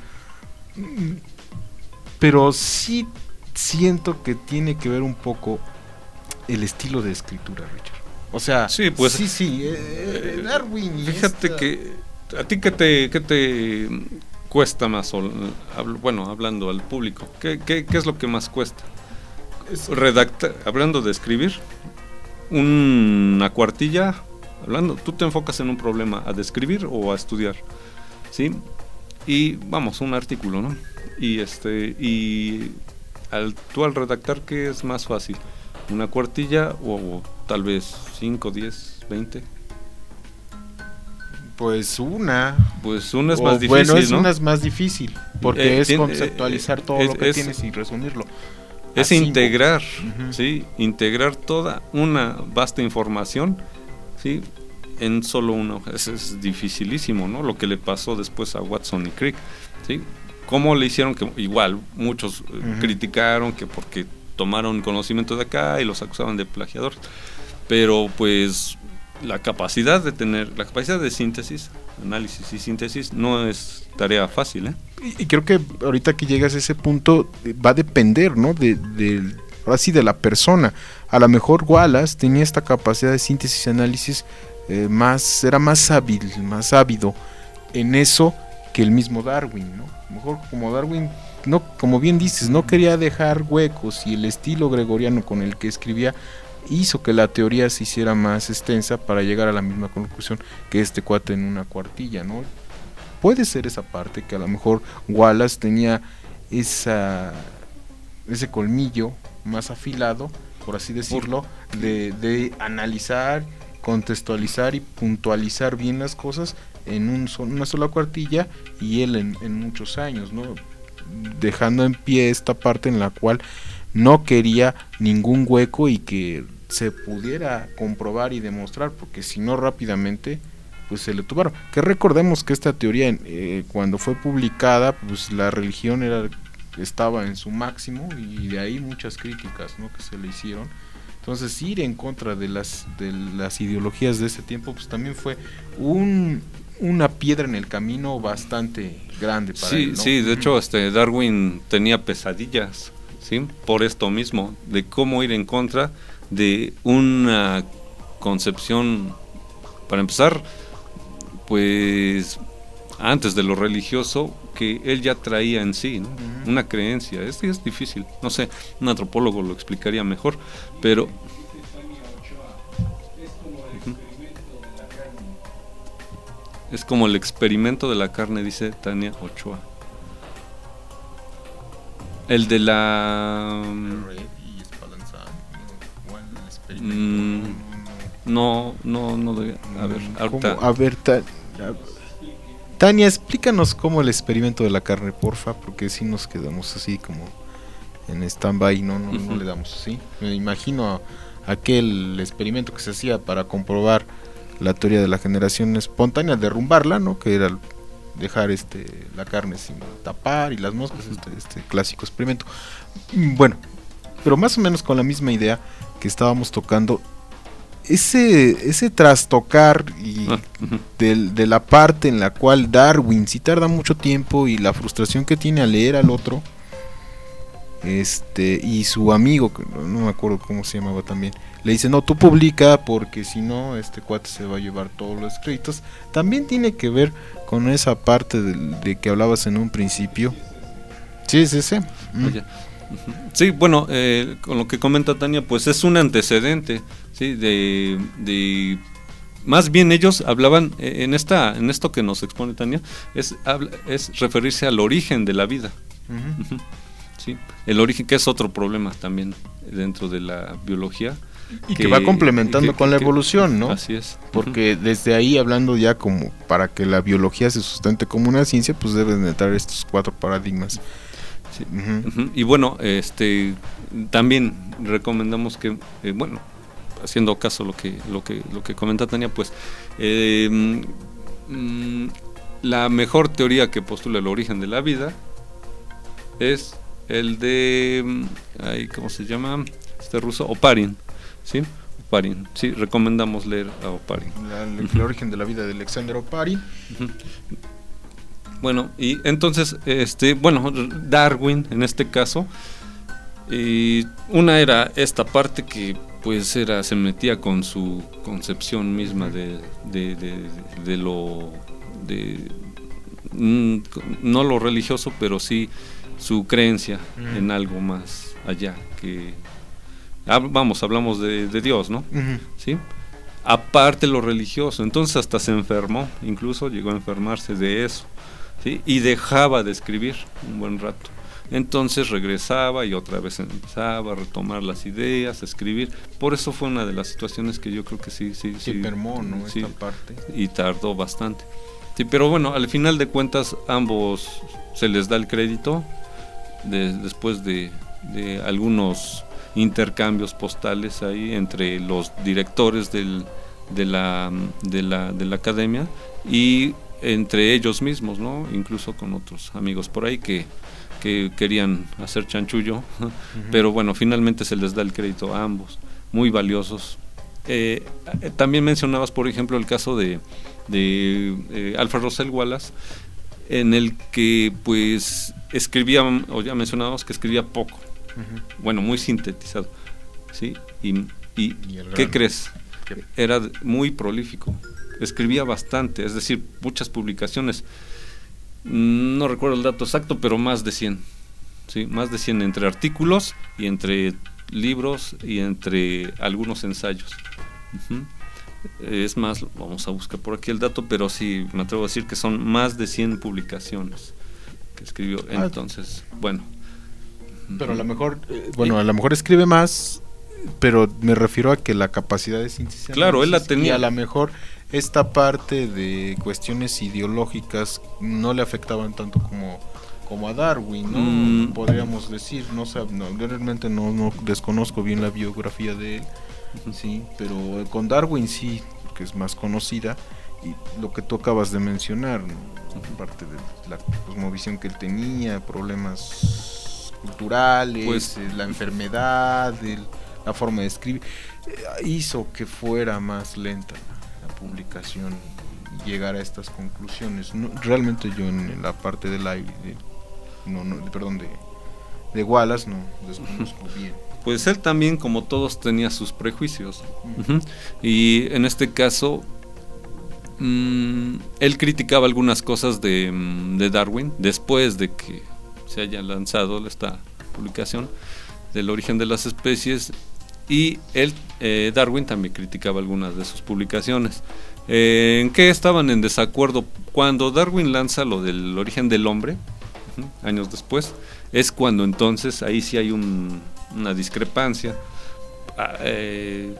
Pero sí siento que tiene que ver un poco el estilo de escritura, Richard. O sea, sí, pues, sí, sí, eh, eh, Darwin. Y fíjate esta... que a ti que te, que te cuesta más, o, bueno, hablando al público, ¿qué, qué, qué es lo que más cuesta? Redactar, hablando de escribir, una cuartilla, hablando, tú te enfocas en un problema, a describir o a estudiar, ¿sí? Y vamos, un artículo, ¿no? Y este, y al, tú al redactar, ¿qué es más fácil? ¿Una cuartilla o, o tal vez cinco, diez, veinte? Pues una. Pues una es o más difícil, bueno, es ¿no? una es más difícil, porque eh, es tiene, conceptualizar todo es, lo que es, tienes y resumirlo. Es Así, integrar, uh-huh. ¿sí? Integrar toda una vasta información, ¿sí? En solo una hoja. Es, es dificilísimo, ¿no? Lo que le pasó después a Watson y Crick, ¿sí? ¿Cómo le hicieron? Que igual muchos uh-huh. criticaron que porque tomaron conocimiento de acá y los acusaban de plagiadores, pero pues la capacidad de tener, la capacidad de síntesis, análisis y síntesis no es tarea fácil, ¿eh? Y, y creo que ahorita que llegas a ese punto va a depender, ¿no? De, de, ahora sí, de la persona. A lo mejor Wallace tenía esta capacidad de síntesis y análisis eh, más, era más hábil, más ávido en eso que el mismo Darwin, ¿no? A lo mejor como Darwin, no, como bien dices, no quería dejar huecos, y el estilo gregoriano con el que escribía hizo que la teoría se hiciera más extensa para llegar a la misma conclusión que este cuate en una cuartilla, ¿no? Puede ser esa parte, que a lo mejor Wallace tenía esa ese colmillo más afilado por así decirlo, de, de analizar, contextualizar y puntualizar bien las cosas en un sol, una sola cuartilla, y él en, en muchos años, ¿no? Dejando en pie esta parte en la cual no quería ningún hueco y que se pudiera comprobar y demostrar, porque si no rápidamente pues se le tuvaron. Que recordemos que esta teoría eh, cuando fue publicada, pues la religión era estaba en su máximo, y de ahí muchas críticas, ¿no?, que se le hicieron. Entonces ir en contra de las de las ideologías de ese tiempo pues también fue un una piedra en el camino bastante grande para sí, él, ¿no? Sí, de hecho este Darwin tenía pesadillas, ¿sí?, por esto mismo, de cómo ir en contra de una concepción, para empezar, pues antes de lo religioso, que él ya traía en sí, ¿no? Uh-huh. Una creencia. Es, es difícil, no sé, un antropólogo lo explicaría mejor, pero es como el experimento de la carne, dice Tania Ochoa. El de la... Mm, no, no, no. De, a ver, ahorita. A ver, ta, Tania, explícanos cómo el experimento de la carne, porfa, porque si nos quedamos así como en stand-by, no, no, uh-huh. no le damos así. Me imagino aquel experimento que se hacía para comprobar la teoría de la generación espontánea, derrumbarla, ¿no? Que era dejar este la carne sin tapar y las moscas, este, este clásico experimento. Bueno, pero más o menos con la misma idea que estábamos tocando, ese ese trastocar y ah, uh-huh. de, de la parte en la cual Darwin sí tarda mucho tiempo, y la frustración que tiene al leer al otro, este y su amigo, que no, no me acuerdo cómo se llamaba también, le dice, no, tú publica porque si no este cuate se va a llevar todos los créditos. También tiene que ver con esa parte de, de que hablabas en un principio. Sí, sí, sí. Mm. Oye. Sí, bueno, eh, con lo que comenta Tania, pues es un antecedente, sí, de, de más bien ellos hablaban eh, en esta, en esto que nos expone Tania, es habla, es referirse al origen de la vida, uh-huh. Uh-huh. Sí, el origen, que es otro problema también dentro de la biología y que, que va complementando que, con que, la evolución, ¿no? Así es, porque uh-huh. desde ahí, hablando ya como para que la biología se sustente como una ciencia, pues deben entrar estos cuatro paradigmas. Sí. Uh-huh. Uh-huh. Y bueno, este también recomendamos que, eh, bueno, haciendo caso lo que lo que lo que comenta Tania, pues eh, mm, la mejor teoría que postula el origen de la vida es el de, ay, ¿cómo se llama? Este ruso, Oparin, ¿sí? Oparin, sí, recomendamos leer a Oparin. La, el, el origen de la vida de Alexander Oparin. Uh-huh. Bueno, y entonces, este, bueno, Darwin en este caso, y una era esta parte que pues era, se metía con su concepción misma de, de, de, de lo, de, no lo religioso, pero sí su creencia uh-huh. en algo más allá, que, vamos, hablamos de, de Dios, ¿no? Uh-huh. ¿Sí? Aparte lo religioso, entonces hasta se enfermó, incluso llegó a enfermarse de eso. ¿Sí? Y dejaba de escribir un buen rato, entonces regresaba y otra vez empezaba a retomar las ideas, a escribir. Por eso fue una de las situaciones que yo creo que sí sí sí enfermó, ¿no? Sí, esta parte, y tardó bastante. Sí, pero bueno, al final de cuentas ambos se les da el crédito de, después de, de algunos intercambios postales ahí entre los directores del, de la de la de la academia y entre ellos mismos, ¿no? Incluso con otros amigos por ahí que, que querían hacer chanchullo, uh-huh. pero bueno, finalmente se les da el crédito a ambos, muy valiosos. Eh, también mencionabas, por ejemplo, el caso de, de eh, Alfred Russel Wallace, en el que pues escribía, o ya mencionábamos que escribía poco, uh-huh. bueno, muy sintetizado, ¿sí? Y, y, ¿Y ¿qué crees? ¿Qué? Era muy prolífico. Escribía bastante, es decir, muchas publicaciones, no recuerdo el dato exacto, pero más de cien, ¿sí? Más de cien entre artículos y entre libros y entre algunos ensayos. Uh-huh. Es más, vamos a buscar por aquí el dato, pero sí, me atrevo a decir que son más de cien publicaciones que escribió. Entonces, bueno. Pero a lo mejor, eh, bueno, a lo mejor escribe más pero me refiero a que la capacidad de síntesis. Claro, él la tenía. Y a lo mejor esta parte de cuestiones ideológicas no le afectaban tanto como, como a Darwin, ¿no? Mm. Podríamos decir, no sé, no, realmente no, no desconozco bien la biografía de él, uh-huh. sí, pero con Darwin sí, que es más conocida, y lo que tú acabas de mencionar, ¿no? Uh-huh. Parte de la cosmovisión que él tenía, problemas culturales, pues, eh, la enfermedad, el, la forma de escribir, eh, hizo que fuera más lenta publicación y llegar a estas conclusiones. No, realmente yo en la parte de la de, no, no, perdón de, de Wallace no desconozco bien. Pues él también, como todos, tenía sus prejuicios, uh-huh. y en este caso mmm, él criticaba algunas cosas de, de Darwin después de que se haya lanzado esta publicación del origen de las especies. Y él, eh, Darwin también criticaba algunas de sus publicaciones. Eh, ¿En qué estaban en desacuerdo? Cuando Darwin lanza lo del origen del hombre, uh-huh, años después, es cuando entonces ahí sí hay un, una discrepancia. Ah, eh,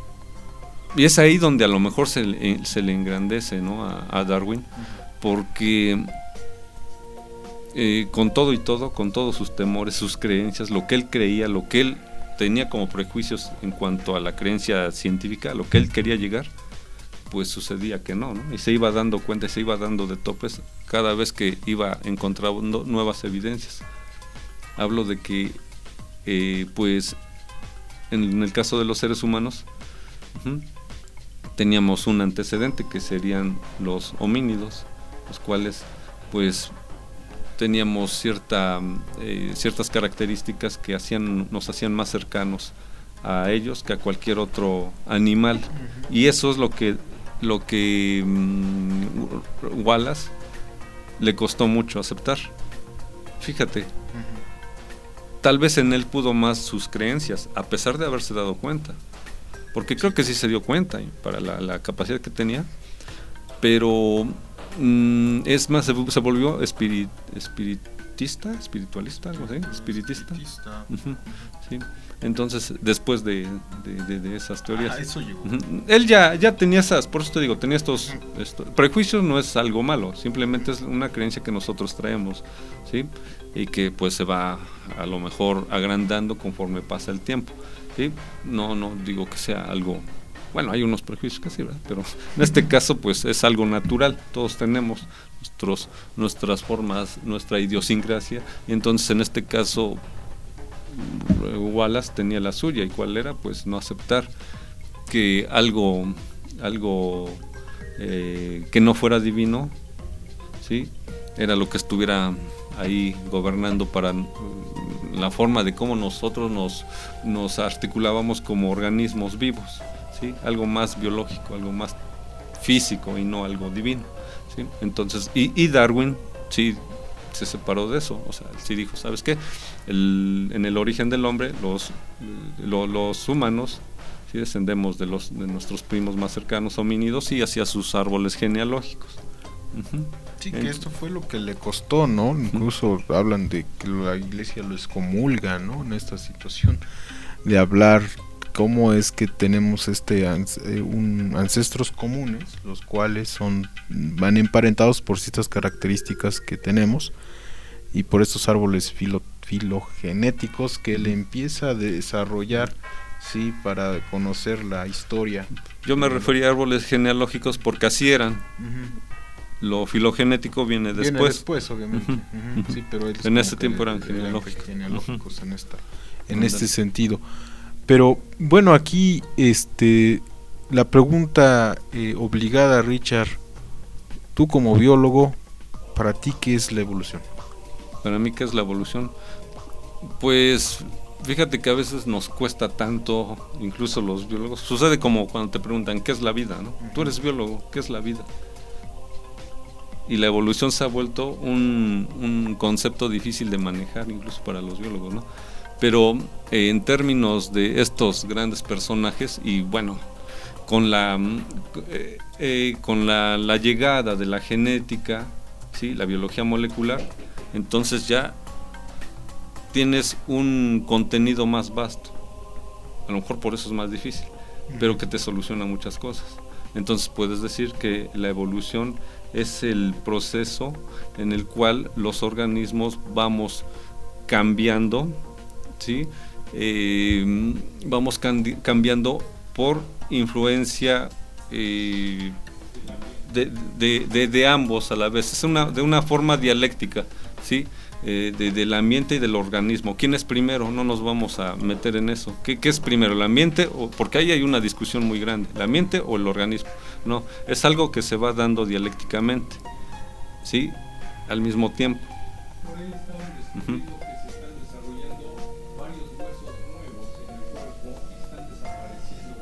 y es ahí donde a lo mejor se, eh, se le engrandece, ¿no? a, a Darwin, porque eh, con todo y todo, con todos sus temores, sus creencias, lo que él creía, lo que él tenía como prejuicios en cuanto a la creencia científica, lo que él quería llegar, pues sucedía que no, ¿no? Y se iba dando cuenta, se iba dando de topes cada vez que iba encontrando nuevas evidencias. Hablo de que, eh, pues, en, en el caso de los seres humanos, uh-huh, teníamos un antecedente que serían los homínidos, los cuales, pues, teníamos cierta, eh, ciertas características que hacían, nos hacían más cercanos a ellos que a cualquier otro animal, uh-huh. y eso es lo que, lo que um, Wallace le costó mucho aceptar. Fíjate, uh-huh. tal vez en él pudo más sus creencias, a pesar de haberse dado cuenta, porque creo que sí se dio cuenta para la, la capacidad que tenía, pero es más, se, se volvió espirit, espiritista, espiritualista, algo así, espiritista. espiritista. Uh-huh. Sí. Entonces, después de, de, de, de esas teorías, ah, eso llegó. Uh-huh, él ya, ya tenía esas, por eso te digo, tenía estos, uh-huh. estos prejuicios. No es algo malo, simplemente es una creencia que nosotros traemos, ¿sí? Y que pues se va a lo mejor agrandando conforme pasa el tiempo, ¿sí? No, no digo que sea algo. Bueno, hay unos prejuicios que sí, ¿verdad? Pero en este caso pues es algo natural, todos tenemos nuestros, nuestras formas, nuestra idiosincrasia, y entonces en este caso Wallace tenía la suya, y cuál era, pues no aceptar que algo, algo eh, que no fuera divino, ¿sí? Era lo que estuviera ahí gobernando para la forma de cómo nosotros nos, nos articulábamos como organismos vivos. ¿Sí? Algo más biológico, algo más físico y no algo divino, ¿sí? Entonces, y, y Darwin sí se separó de eso, o sea, sí dijo, ¿sabes qué? El, en el origen del hombre, los, lo, los humanos, ¿sí? Descendemos de los de nuestros primos más cercanos, homínidos, y hacia sus árboles genealógicos. Uh-huh. Sí, que esto fue lo que le costó, ¿no? Incluso uh-huh. hablan de que la iglesia lo excomulga, ¿no? En esta situación de hablar cómo es que tenemos este eh, un, ancestros comunes, los cuales son van emparentados por ciertas características que tenemos, y por estos árboles filo, filogenéticos que él empieza a desarrollar, sí, para conocer la historia. Yo me refería a árboles genealógicos porque así eran. Uh-huh. Lo filogenético viene después. Viene después, obviamente. Uh-huh. Uh-huh. Sí, pero en ese tiempo eran genealógicos. Genealógicos uh-huh. en esta, en este sentido. Pero bueno, aquí este la pregunta eh, obligada, Richard, tú como biólogo, para ti, ¿qué es la evolución? Para mí, ¿qué es la evolución? Pues fíjate que a veces nos cuesta tanto, incluso los biólogos, sucede como cuando te preguntan ¿qué es la vida? ¿No? Uh-huh. Tú eres biólogo, ¿qué es la vida? Y la evolución se ha vuelto un, un concepto difícil de manejar incluso para los biólogos, ¿no? Pero eh, en términos de estos grandes personajes, y bueno, con la eh, eh, con la, la llegada de la genética, ¿sí? La biología molecular, entonces ya tienes un contenido más vasto, a lo mejor por eso es más difícil, pero que te soluciona muchas cosas. Entonces puedes decir que la evolución es el proceso en el cual los organismos vamos cambiando, ¿sí? Eh, vamos candi- cambiando por influencia eh, de, de, de, de ambos a la vez, es una, de una forma dialéctica, ¿sí? Eh, de, del ambiente y del organismo. ¿Quién es primero? No nos vamos a meter en eso. ¿Qué, qué es primero? ¿El ambiente? O, porque ahí hay una discusión muy grande. ¿El ambiente o el organismo? No, es algo que se va dando dialécticamente, ¿sí? Al mismo tiempo. Por ahí estaban descubriendo uh-huh. que se están desarrollando varios huesos nuevos en el cuerpo y están desapareciendo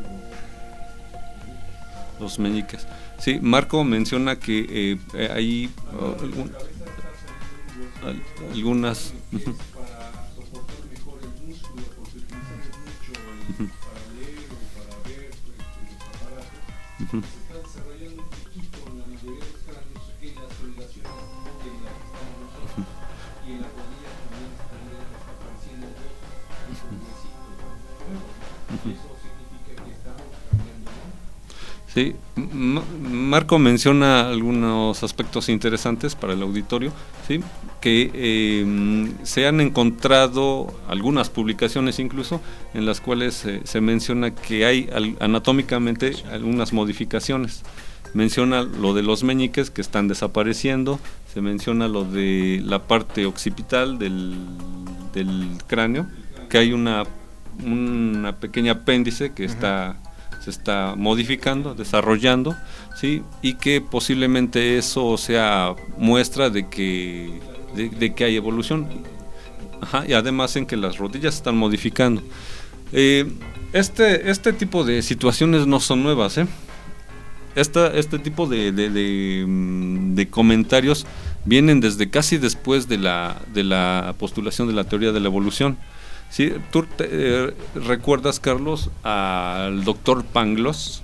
los, los meñiques. Sí, Marco menciona que eh, hay uh, algún, al, algunas uh-huh. para soportar mejor el músculo, porque utilizamos mucho el uh-huh. para leer o para ver los aparatos. Uh-huh. Se está desarrollando un poquito en la mayoría de los cráneos aquellas soldaciones de las que estamos nosotros uh-huh. y en la rodilla también están apareciendo huesos y huesitos nuevos. Uh-huh. Eso significa que estamos cambiando, ¿no? Sí, M- Marco menciona algunos aspectos interesantes para el auditorio, ¿sí? Que eh, se han encontrado algunas publicaciones incluso en las cuales eh, se menciona que hay al, anatómicamente algunas modificaciones. Menciona lo de los meñiques que están desapareciendo, se menciona lo de la parte occipital del, del cráneo, que hay una, una pequeña apéndice que uh-huh. está se está modificando, desarrollando, ¿sí? Y que posiblemente eso sea muestra de que de, de que hay evolución. Ajá, y además en que las rodillas se están modificando. Eh, este este tipo de situaciones no son nuevas, ¿eh? Esta, este tipo de, de, de, de comentarios vienen desde casi después de la de la postulación de la teoría de la evolución. Sí, ¿tú te, eh, recuerdas, Carlos, al doctor Pangloss?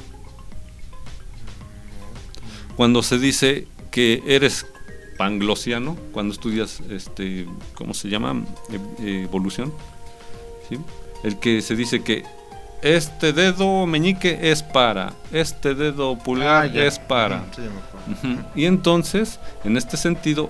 Cuando se dice que eres panglossiano, cuando estudias, este, ¿cómo se llama? E- evolución. ¿Sí? El que se dice que este dedo meñique es para, este dedo pulgar ah, es para. Sí, uh-huh. Y entonces, en este sentido,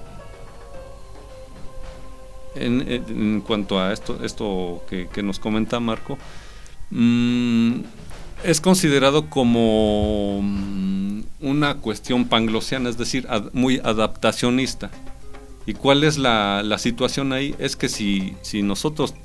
En, en cuanto a esto esto que, que nos comenta Marco, mmm, es considerado como mmm, una cuestión panglossiana, es decir, ad, muy adaptacionista. ¿Y cuál es la, la situación ahí? Es que si, si nosotros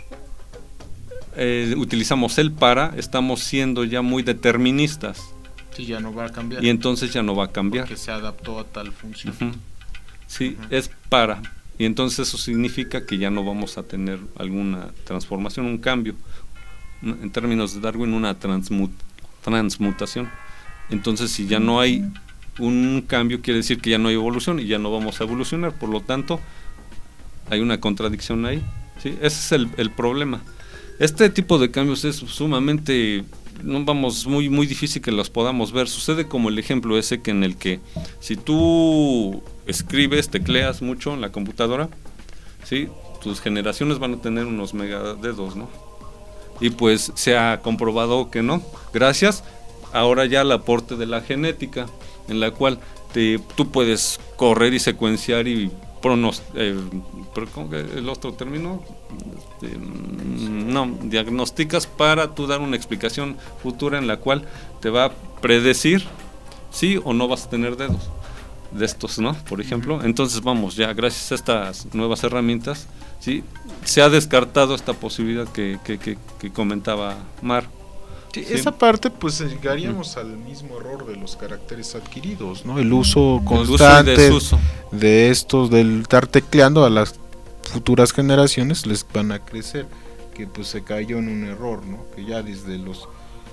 eh, utilizamos el para, estamos siendo ya muy deterministas. Sí, ya no va a cambiar. Y entonces ya no va a cambiar. Porque se adaptó a tal función. Uh-huh. Sí, uh-huh. Es para. Y entonces eso significa que ya no vamos a tener alguna transformación, un cambio. En términos de Darwin, una transmut, transmutación. Entonces, si ya no hay un cambio, quiere decir que ya no hay evolución y ya no vamos a evolucionar. Por lo tanto, hay una contradicción ahí, ¿sí? Ese es el, el problema. Este tipo de cambios es sumamente, no vamos, muy, muy difícil que los podamos ver. Sucede como el ejemplo ese que en el que si tú escribes, tecleas mucho en la computadora, ¿sí? Tus generaciones van a tener unos megadedos, ¿no? Y pues se ha comprobado que no. Gracias ahora ya al aporte de la genética, en la cual te, tú puedes correr y secuenciar y pronos, eh, ¿cómo que el otro término? Este, no, diagnosticas para tú dar una explicación futura en la cual te va a predecir sí o no vas a tener dedos de estos, ¿no? Por ejemplo, entonces vamos, ya gracias a estas nuevas herramientas, sí, se ha descartado esta posibilidad que, que, que, que comentaba Mar. Sí, sí. Esa parte, pues llegaríamos mm. al mismo error de los caracteres adquiridos, ¿no? El uso constante el uso y de estos, del estar tecleando a las futuras generaciones les van a crecer, que pues se cayó en un error, ¿no? Que ya desde los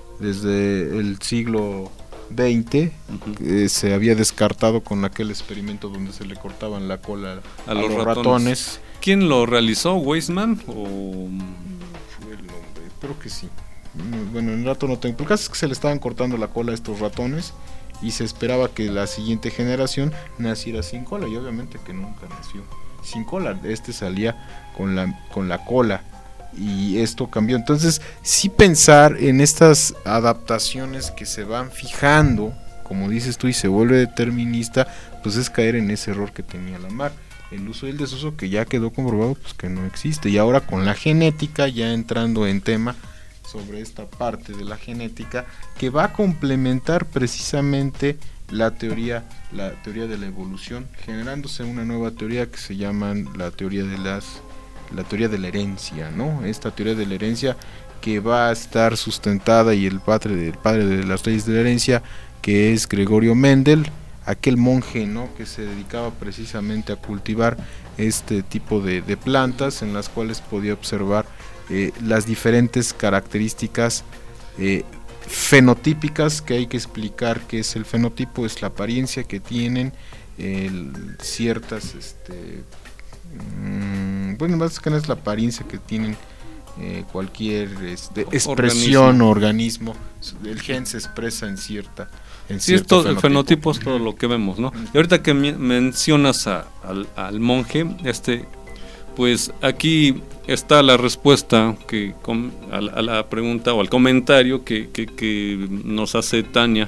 desde el siglo veinte uh-huh. eh, se había descartado con aquel experimento donde se le cortaban la cola a, a los, los ratones. ratones. ¿Quién lo realizó? ¿Weisman? O... fue el nombre, creo que sí. Bueno, en el rato no tengo. El caso es que se le estaban cortando la cola a estos ratones y se esperaba que la siguiente generación naciera sin cola, y obviamente que nunca nació sin cola. Este salía con la con la cola y esto cambió. Entonces, sí pensar en estas adaptaciones que se van fijando, como dices tú, y se vuelve determinista, pues es caer en ese error que tenía Lamarck. El uso y el desuso, que ya quedó comprobado pues que no existe. Y ahora con la genética, ya entrando en tema sobre esta parte de la genética, que va a complementar precisamente la teoría, la teoría de la evolución, generándose una nueva teoría que se llama la teoría de las, la teoría de la herencia, ¿no? Esta teoría de la herencia que va a estar sustentada, y el padre del padre de las leyes de la herencia, que es Gregorio Mendel, aquel monje, ¿no?, que se dedicaba precisamente a cultivar este tipo de, de plantas, en las cuales podía observar eh, las diferentes características eh, fenotípicas, que hay que explicar qué es el fenotipo. Es la apariencia que tienen el, ciertas, este, mmm, bueno, más que nada es la apariencia que tienen eh, cualquier este, expresión o organismo. El gen se expresa en cierta En sí, es todo, el fenotipo es todo lo que vemos, ¿no? Y ahorita que me, mencionas a, al, al monje, este, pues aquí está la respuesta que com, a, a la pregunta o al comentario que, que, que nos hace Tania.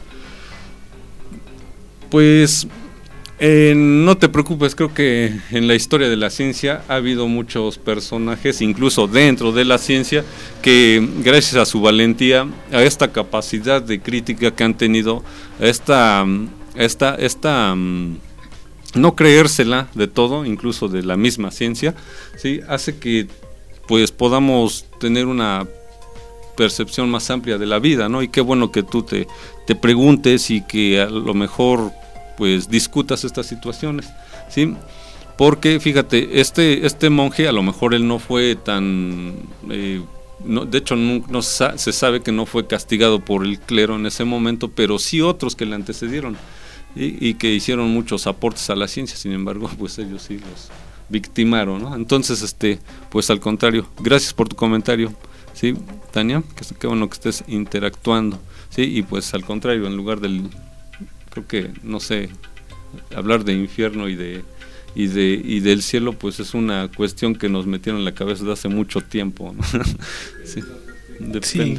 Pues eh, no te preocupes, creo que en la historia de la ciencia ha habido muchos personajes, incluso dentro de la ciencia, que gracias a su valentía, a esta capacidad de crítica que han tenido, a esta, esta, esta no creérsela de todo, incluso de la misma ciencia, ¿sí?, hace que pues podamos tener una percepción más amplia de la vida, ¿no? Y qué bueno que tú te, te preguntes y que a lo mejor pues discutas estas situaciones, ¿sí? Porque fíjate, este este monje a lo mejor él no fue tan eh, no, de hecho no, no sa- se sabe que no fue castigado por el clero en ese momento, pero sí otros que le antecedieron y, y que hicieron muchos aportes a la ciencia. Sin embargo, pues ellos sí los victimaron, ¿no? Entonces, este, pues al contrario, gracias por tu comentario, ¿sí, Tania? Que qué bueno que estés interactuando, ¿sí? Y pues al contrario, en lugar del, creo que, no sé, hablar de infierno y de y de y del cielo, pues es una cuestión que nos metieron en la cabeza desde hace mucho tiempo, ¿no? Sí. Depende.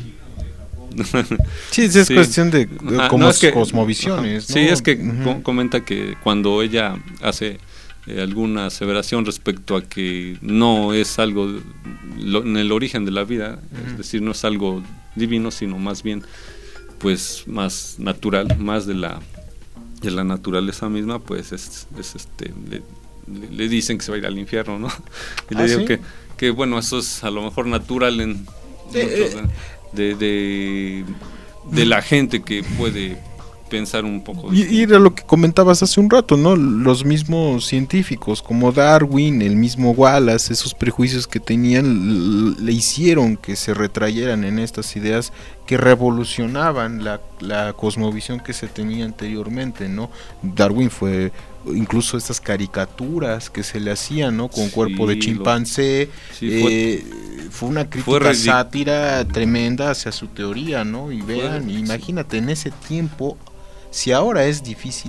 Sí, sí, es sí. cuestión de, de Ajá, como no, es que, cosmovisiones, ¿no? Sí, es que uh-huh. co- comenta que cuando ella hace eh, alguna aseveración respecto a que no es algo lo, en el origen de la vida, uh-huh. es decir, no es algo divino, sino más bien pues más natural, más de la de la naturaleza misma, pues es, es este le, le, le dicen que se va a ir al infierno, ¿no? Y le ¿Ah, digo sí? que que bueno, eso es a lo mejor natural en eh, muchos, de, de de la gente que puede pensar un poco. Y, y era lo que comentabas hace un rato, ¿no? Los mismos científicos como Darwin, el mismo Wallace, esos prejuicios que tenían l- le hicieron que se retrayeran en estas ideas que revolucionaban la, la cosmovisión que se tenía anteriormente, ¿no? Darwin fue incluso estas caricaturas que se le hacían, ¿no? Con Sí, cuerpo de chimpancé, lo, sí, fue, eh, fue una crítica fue ridic- sátira tremenda hacia su teoría, ¿no? Y vean, fue, imagínate, en ese tiempo, si ahora es difícil,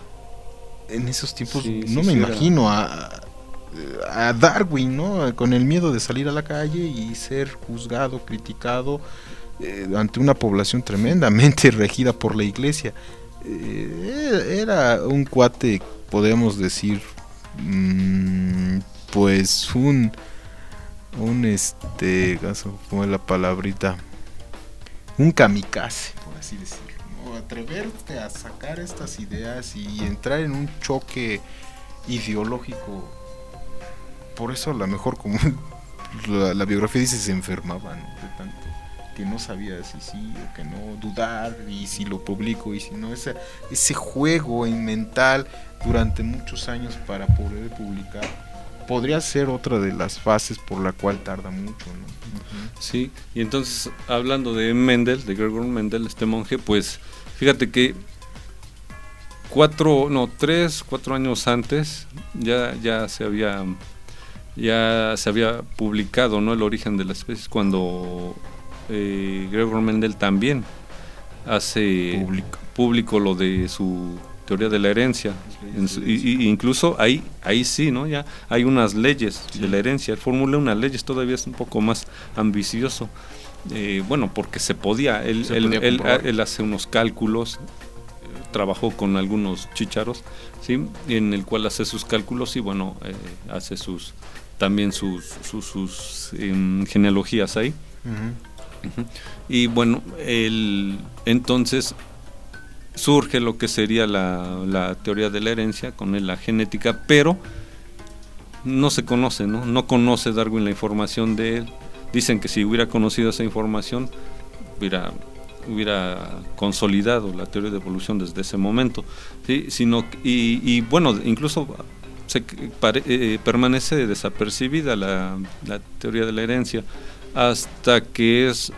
en esos tiempos sí, no sí, me sí imagino a, a Darwin, ¿no? Con el miedo de salir a la calle y ser juzgado, criticado eh, ante una población tremendamente regida por la iglesia. Eh, era un cuate, podemos decir, mmm, pues un un este, ¿cómo es la palabrita? Un kamikaze, por así decirlo. Atreverte a sacar estas ideas y entrar en un choque ideológico. Por eso a lo mejor, como la, la biografía dice, se enfermaban de tanto que no sabía si sí o que no, dudar y si lo publico y si no, ese, ese juego en mental durante muchos años para poder publicar podría ser otra de las fases por la cual tarda mucho, ¿no? Uh-huh. Sí, y entonces hablando de Mendel, de Gregor Mendel, este monje, pues fíjate que cuatro, no, tres, cuatro años antes ya, ya se había ya se había publicado, ¿no?, El origen de las especies, cuando eh, Gregor Mendel también hace público. público lo de su teoría de la herencia. En su, y, y incluso ahí, ahí sí, ¿no? Ya hay unas leyes sí. de la herencia. Él formula unas leyes, todavía es un poco más ambicioso. Eh, bueno, porque se podía. Él, se él, podía él, él hace unos cálculos, eh, trabajó con algunos chícharos, ¿sí? En el cual hace sus cálculos y bueno, eh, hace sus también sus, sus, sus eh, genealogías ahí. Uh-huh. Uh-huh. Y bueno, él, entonces surge lo que sería la, la teoría de la herencia con él, la genética, pero no se conoce, ¿no? No conoce Darwin la información de él. Dicen que si hubiera conocido esa información hubiera, hubiera consolidado la teoría de evolución desde ese momento, ¿sí? Sino, y, y bueno, incluso se, pare, eh, permanece desapercibida la, la teoría de la herencia hasta que es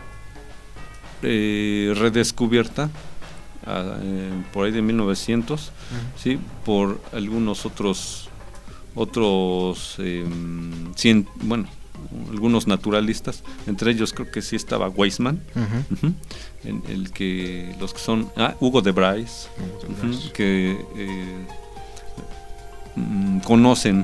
eh, redescubierta a, eh, por ahí de mil novecientos, uh-huh. ¿sí? Por algunos otros otros eh, cien, bueno algunos naturalistas, entre ellos creo que sí estaba Weizmann, uh-huh. Uh-huh, en el que los que son ah, Hugo de Bryce, uh-huh, que eh, mm, conocen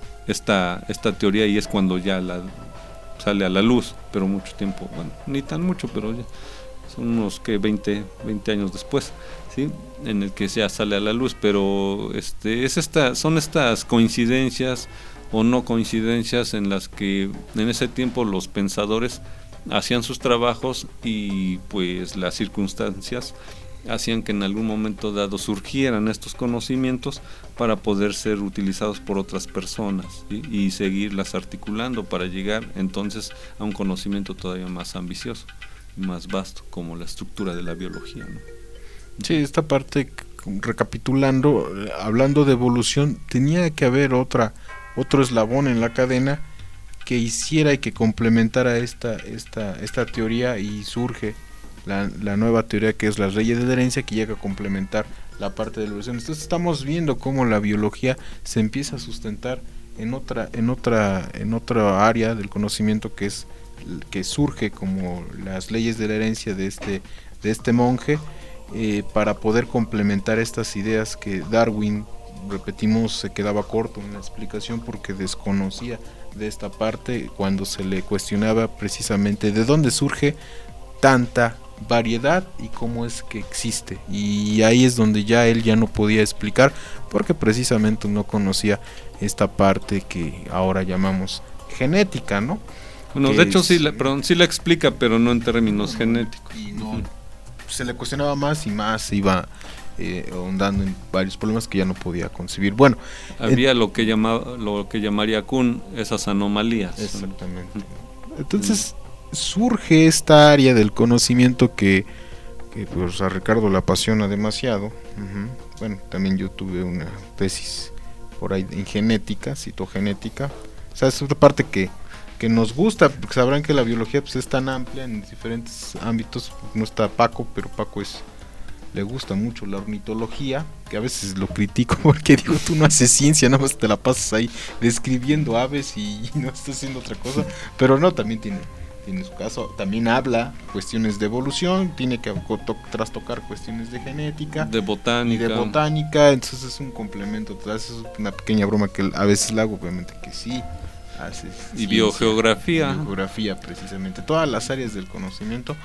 esta esta teoría y es cuando ya la sale a la luz, pero mucho tiempo, bueno, ni tan mucho, pero ya son unos que veinte años después, ¿sí? En el que ya sale a la luz, pero este es esta son estas coincidencias o no coincidencias en las que en ese tiempo los pensadores hacían sus trabajos y pues las circunstancias hacían que en algún momento dado surgieran estos conocimientos para poder ser utilizados por otras personas, ¿sí? Y seguirlas articulando para llegar entonces a un conocimiento todavía más ambicioso, más vasto, como la estructura de la biología, ¿no? Sí, esta parte, recapitulando, hablando de evolución, tenía que haber otra otro eslabón en la cadena que hiciera y que complementara esta esta esta teoría, y surge la, la nueva teoría que es las leyes de la herencia, que llega a complementar la parte de la evolución. Entonces estamos viendo cómo la biología se empieza a sustentar en otra en otra en otra área del conocimiento, que es que surge como las leyes de la herencia de este de este monje, eh, para poder complementar estas ideas que Darwin, repetimos, se quedaba corto en la explicación porque desconocía de esta parte cuando se le cuestionaba precisamente de dónde surge tanta variedad y cómo es que existe, y ahí es donde ya él ya no podía explicar porque precisamente no conocía esta parte que ahora llamamos genética, ¿no? Bueno, que de hecho es, sí la, perdón, sí la explica, pero no en términos no, genéticos. Y no, uh-huh. Se le cuestionaba más y más, se iba eh, ahondando en varios problemas que ya no podía concebir. Bueno, había eh, lo que llamaba, lo que llamaría Kuhn esas anomalías. Exactamente. Uh-huh. Entonces uh-huh. surge esta área del conocimiento que, que pues a Ricardo le apasiona demasiado. Uh-huh. Bueno, también yo tuve una tesis por ahí en genética, citogenética. O sea, es otra parte que que nos gusta, porque sabrán que la biología pues es tan amplia en diferentes ámbitos. No está Paco, pero Paco es le gusta mucho la ornitología, que a veces lo critico porque digo, tú no haces ciencia, nada más te la pasas ahí describiendo aves y no estás haciendo otra cosa. Pero no, también tiene, tiene su caso, también habla cuestiones de evolución, tiene que to- trastocar cuestiones de genética, de botánica, y de botánica, entonces es un complemento. Es una pequeña broma que a veces le hago, obviamente que sí. Hace y ciencia, biogeografía. Biogeografía, precisamente, todas las áreas del conocimiento.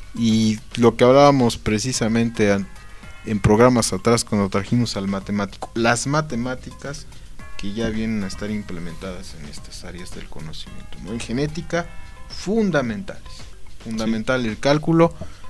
Y lo que hablábamos precisamente en, en programas atrás cuando trajimos al matemático, las matemáticas que ya vienen a estar implementadas en estas áreas del conocimiento, ¿no? En genética, fundamentales, fundamental sí. El cálculo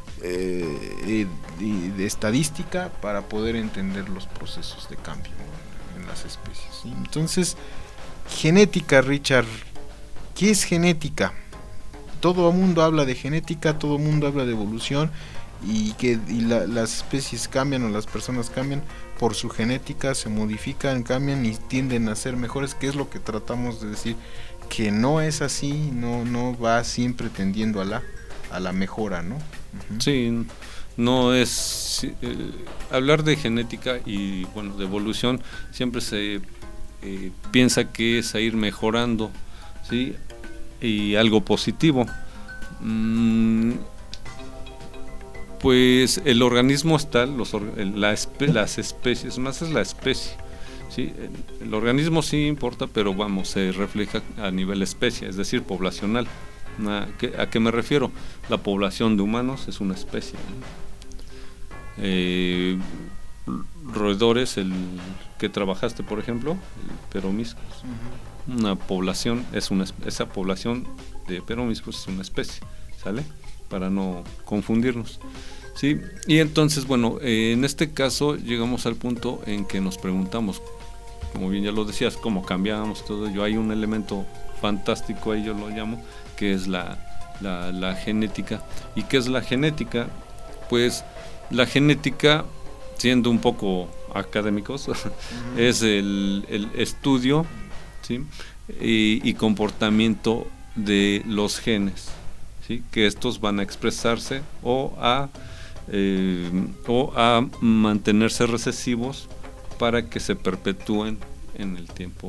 eh, y, y de estadística para poder entender los procesos de cambio en las especies, ¿sí? Entonces, genética, Richard, ¿qué es genética? Todo el mundo habla de genética, todo el mundo habla de evolución y que y la, las especies cambian o las personas cambian por su genética, se modifican, cambian y tienden a ser mejores, que es lo que tratamos de decir, que no es así, no no va siempre tendiendo a la a la mejora, ¿no? Uh-huh. Sí, no es eh, hablar de genética y bueno, de evolución siempre se Eh, piensa que es a ir mejorando, ¿sí? Y algo positivo. Mm, Pues el organismo está, los, la espe, las especies, más es la especie. ¿Sí? El, el organismo sí importa, pero vamos, se refleja a nivel especie, es decir, poblacional. Una, ¿A qué me refiero? La población de humanos es una especie, ¿no? Eh, roedores, el que trabajaste, por ejemplo, el Peromyscus, uh-huh. Una población es una, esa población de Peromyscus es una especie, ¿sale? Para no confundirnos, ¿sí? Y entonces, bueno, eh, en este caso llegamos al punto en que nos preguntamos, como bien ya lo decías, cómo cambiamos todo ello. Hay un elemento fantástico ahí, yo lo llamo, que es la, la, la genética. ¿Y qué es la genética? Pues la genética, siendo un poco académicos, uh-huh. es el, el estudio, ¿sí? y, y comportamiento de los genes, ¿sí? Que estos van a expresarse o a, eh, o a mantenerse recesivos para que se perpetúen en el tiempo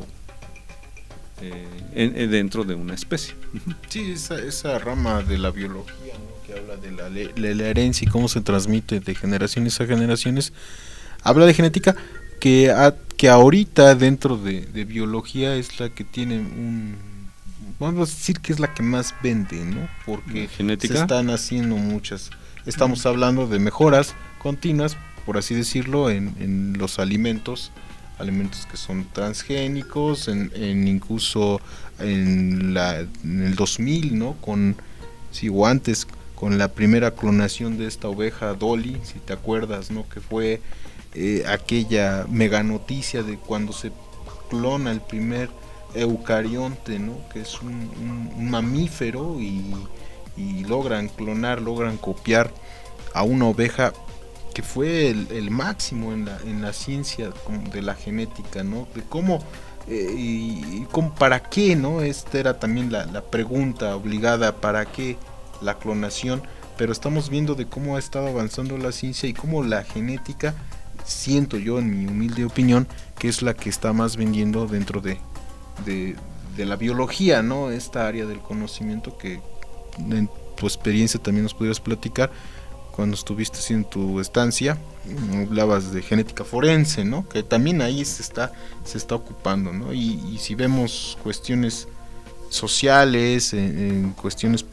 eh, en, en dentro de una especie. Sí, esa, esa rama de la biología, ¿no? Que habla de la, de la herencia y cómo se transmite de generaciones a generaciones, habla de genética que, a, que ahorita dentro de, de biología es la que tiene un, vamos a decir que es la que más vende, ¿no? Porque ¿genética? Se están haciendo muchas, estamos hablando de mejoras continuas, por así decirlo, en, en los alimentos, alimentos que son transgénicos, en, en incluso en, la, en el dos mil, ¿no? Con, sí, o antes, con la primera clonación de esta oveja Dolly, si te acuerdas, ¿no? Que fue eh, aquella mega noticia de cuando se clona el primer eucarionte, ¿no? Que es un, un, un mamífero y, y logran clonar, logran copiar a una oveja que fue el, el máximo en la, en la ciencia de la genética, ¿no? De cómo eh, y, y cómo, para qué, ¿no? Esta era también la, la pregunta obligada, ¿para qué la clonación? Pero estamos viendo de cómo ha estado avanzando la ciencia y cómo la genética, siento yo en mi humilde opinión, que es la que está más vendiendo dentro de, de, de la biología, ¿no? Esta área del conocimiento que en tu experiencia también nos pudieras platicar. Cuando estuviste en tu estancia, hablabas de genética forense, ¿no? Que también ahí se está, se está ocupando, ¿no? Y, y si vemos cuestiones sociales, en, en cuestiones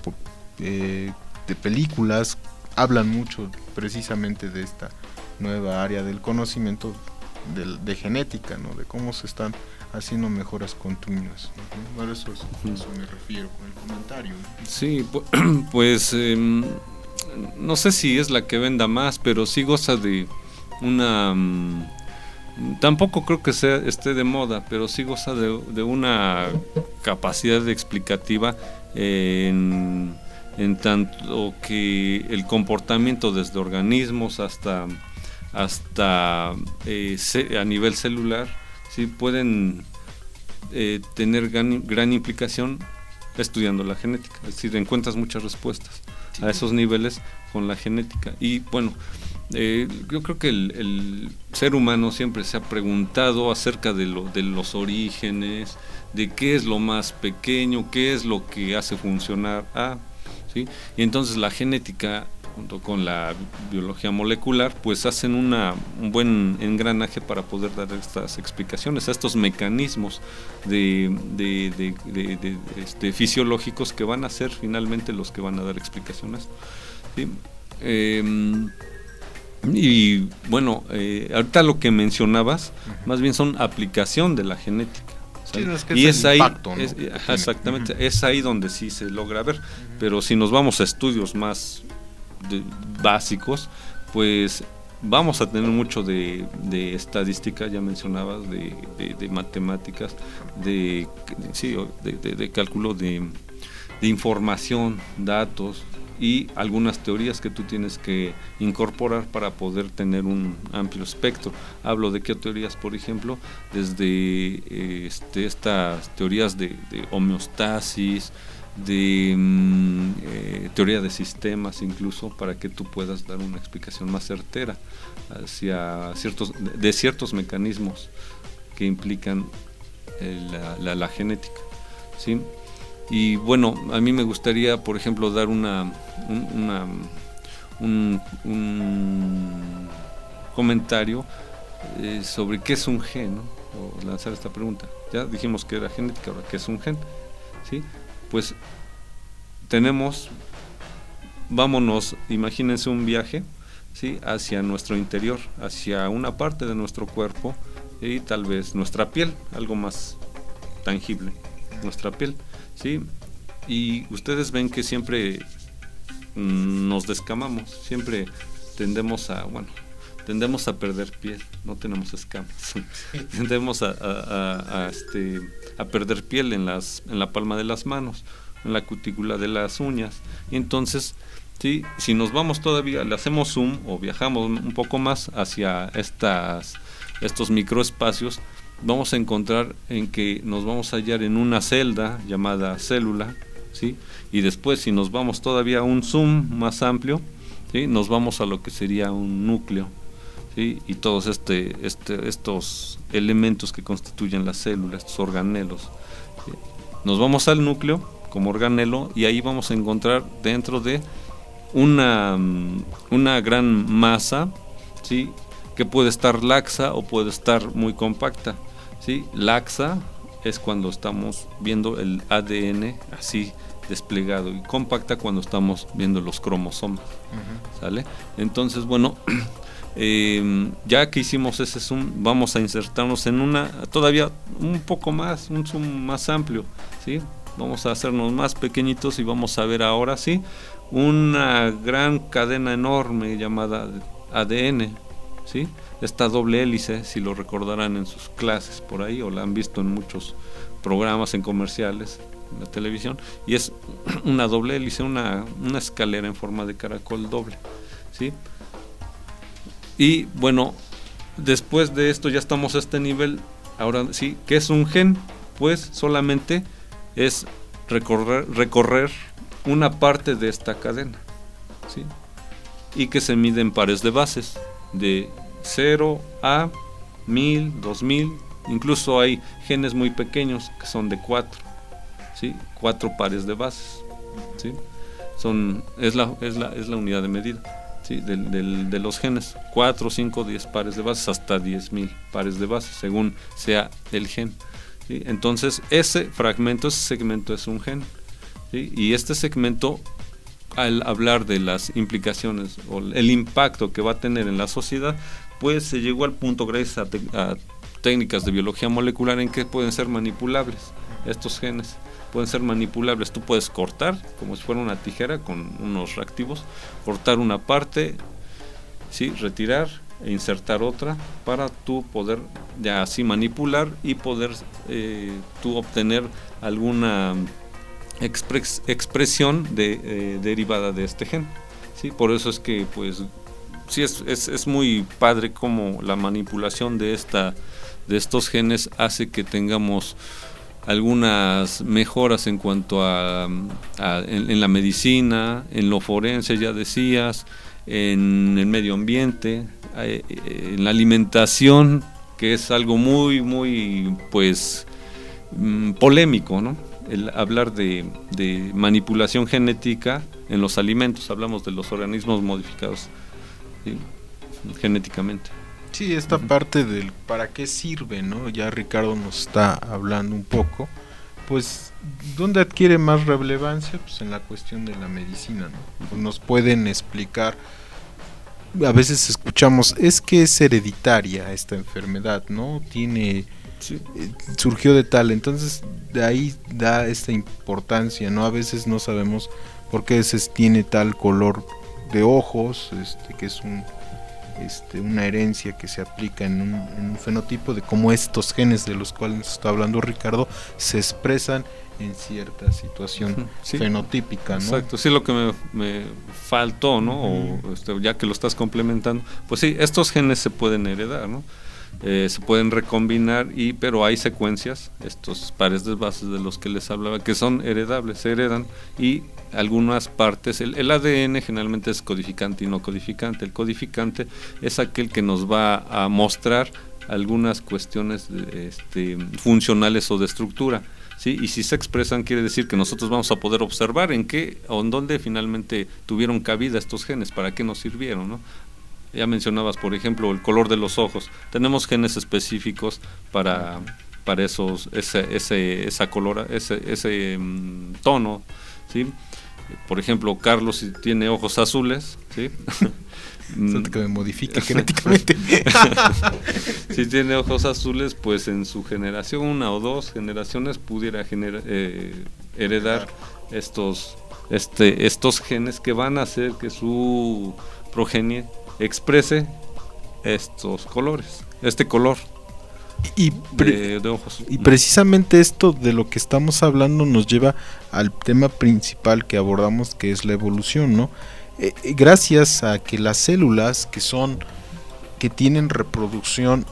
eh, de películas, hablan mucho precisamente de esta nueva área del conocimiento de, de genética, ¿no? De cómo se están haciendo mejoras continuas, ¿no? Bueno, eso, es, eso me refiero con el comentario, ¿no? Sí, pues... Eh, no sé si es la que venda más, pero sí goza de una... Um, tampoco creo que sea esté de moda, pero sí goza de, de una capacidad explicativa en, en tanto que el comportamiento desde organismos hasta, hasta eh, ce, a nivel celular, sí pueden eh, tener gran, gran implicación estudiando la genética. Es decir, encuentras muchas respuestas a esos niveles con la genética. Y bueno, eh, yo creo que el, el ser humano siempre se ha preguntado acerca de, lo, de los orígenes, de qué es lo más pequeño, qué es lo que hace funcionar a, ¿sí? Y entonces la genética junto con la biología molecular pues hacen una, un buen engranaje para poder dar estas explicaciones a estos mecanismos de, de, de, de, de, de este, fisiológicos que van a ser finalmente los que van a dar explicaciones, ¿sí? Eh, y bueno, eh, ahorita lo que mencionabas uh-huh. más bien son aplicación de la genética. Sí, es que y es, es el ahí, impacto, ¿no? es, exactamente, uh-huh. es ahí donde sí se logra ver, pero si nos vamos a estudios más de, básicos, pues vamos a tener mucho de, de estadística, ya mencionabas, de, de, de matemáticas, de, de, sí, de, de, de cálculo de, de información, datos y algunas teorías que tú tienes que incorporar para poder tener un amplio espectro. Hablo de qué teorías, por ejemplo, desde este, estas teorías de, de homeostasis, de mm, eh, teoría de sistemas incluso, para que tú puedas dar una explicación más certera hacia ciertos de, de ciertos mecanismos que implican eh, la, la, la genética, ¿sí? Y bueno, a mí me gustaría, por ejemplo, dar una un, una un, un comentario eh, sobre qué es un gen, ¿no? O lanzar esta pregunta. Ya dijimos que era genética, ahora qué es un gen, ¿sí? Pues tenemos, vámonos, imagínense un viaje, ¿sí? Hacia nuestro interior, hacia una parte de nuestro cuerpo y tal vez nuestra piel, algo más tangible, nuestra piel, ¿sí? Y ustedes ven que siempre mmm, nos descamamos, siempre tendemos a, bueno, tendemos a perder piel, no tenemos escamas, tendemos a, a, a, a, este, a perder piel en, las, en la palma de las manos, en la cutícula de las uñas, y entonces, ¿sí? Si nos vamos todavía, le hacemos zoom o viajamos un poco más hacia estas, estos microespacios, vamos a encontrar en que nos vamos a hallar en una celda llamada célula, ¿sí? Y después, si nos vamos todavía a un zoom más amplio, ¿sí? Nos vamos a lo que sería un núcleo, ¿sí? Y todos este, este, estos elementos que constituyen la célula, estos organelos, ¿sí? Nos vamos al núcleo como organelo y ahí vamos a encontrar dentro de una, una gran masa, ¿sí? Que puede estar laxa o puede estar muy compacta, ¿sí? Laxa es cuando estamos viendo el A D N así desplegado y compacta cuando estamos viendo los cromosomas, uh-huh. ¿Sale? Entonces, bueno, eh, ya que hicimos ese zoom, vamos a insertarnos en una, todavía un poco más, un zoom más amplio, ¿sí? Vamos a hacernos más pequeñitos y vamos a ver ahora sí una gran cadena enorme llamada A D N, ¿sí? Esta doble hélice, si lo recordarán en sus clases por ahí o la han visto en muchos programas, en comerciales, en la televisión, y es una doble hélice, una, una escalera en forma de caracol doble, ¿sí? Y bueno, después de esto ya estamos a este nivel. Ahora sí, ¿qué es un gen? Pues solamente es recorrer, recorrer una parte de esta cadena, ¿sí? Y que se mide en pares de bases de cero a mil, dos mil, incluso hay genes muy pequeños que son de cuatro, ¿sí? Cuatro pares de bases, ¿sí? Son, es la, es la, es la unidad de medida, ¿sí? de, de, de los genes, cuatro, cinco, diez pares de bases, hasta diez mil pares de bases, según sea el gen, ¿sí? Entonces ese fragmento, ese segmento es un gen, ¿sí? Y este segmento, al hablar de las implicaciones o el impacto que va a tener en la sociedad, pues se llegó al punto gracias a, te, a técnicas de biología molecular en que pueden ser manipulables. Estos genes pueden ser manipulables. Tú puedes cortar, como si fuera una tijera con unos reactivos, cortar una parte, ¿sí? Retirar e insertar otra para tú poder ya así manipular y poder eh, tú obtener alguna expres, expresión de, eh, derivada de este gen, ¿sí? Por eso es que pues sí es, es, es muy padre como la manipulación de esta de estos genes hace que tengamos algunas mejoras en cuanto a, a en, en la medicina, en lo forense, ya decías, en el medio ambiente, eh, en la alimentación, que es algo muy muy pues mm, polémico, ¿no? El hablar de, de manipulación genética en los alimentos. Hablamos de los organismos modificados, ¿sí? Genéticamente. Sí, esta uh-huh. parte del para qué sirve, ¿no? Ya Ricardo nos está hablando un poco. Pues, ¿dónde adquiere más relevancia? Pues en la cuestión de la medicina, ¿no? Pues nos pueden explicar. A veces escuchamos, es que es hereditaria esta enfermedad, ¿no? Tiene... Sí. Surgió de tal, entonces de ahí da esta importancia, ¿no? A veces no sabemos por qué se tiene tal color de ojos, este, que es un, este, una herencia que se aplica en un, en un fenotipo, de cómo estos genes de los cuales está hablando Ricardo se expresan en cierta situación sí. fenotípica, ¿no? Exacto, sí, lo que me, me faltó, ¿no? Uh-huh. O este, ya que lo estás complementando, pues sí, estos genes se pueden heredar, ¿no? Eh, se pueden recombinar, y pero hay secuencias, estos pares de bases de los que les hablaba, que son heredables, se heredan, y algunas partes, el, el A D N generalmente es codificante y no codificante. El codificante es aquel que nos va a mostrar algunas cuestiones este, funcionales o de estructura, ¿sí? Y si se expresan, quiere decir que nosotros vamos a poder observar en qué o en dónde finalmente tuvieron cabida estos genes, para qué nos sirvieron, ¿no? Ya mencionabas, por ejemplo, el color de los ojos. Tenemos genes específicos para, para esos, ese, ese, esa color, ese, ese um, tono, ¿sí? Por ejemplo, Carlos, si tiene ojos azules, ¿sí? Que me modifique genéticamente. Si tiene ojos azules, pues en su generación, una o dos generaciones, pudiera genera, eh, heredar estos, este, estos genes que van a hacer que su progenie exprese estos colores, este color y, pre- de, de ojos. Y precisamente esto de lo que estamos hablando nos lleva al tema principal que abordamos, que es la evolución, ¿no? Eh, gracias a que las células que son que tienen reproducción,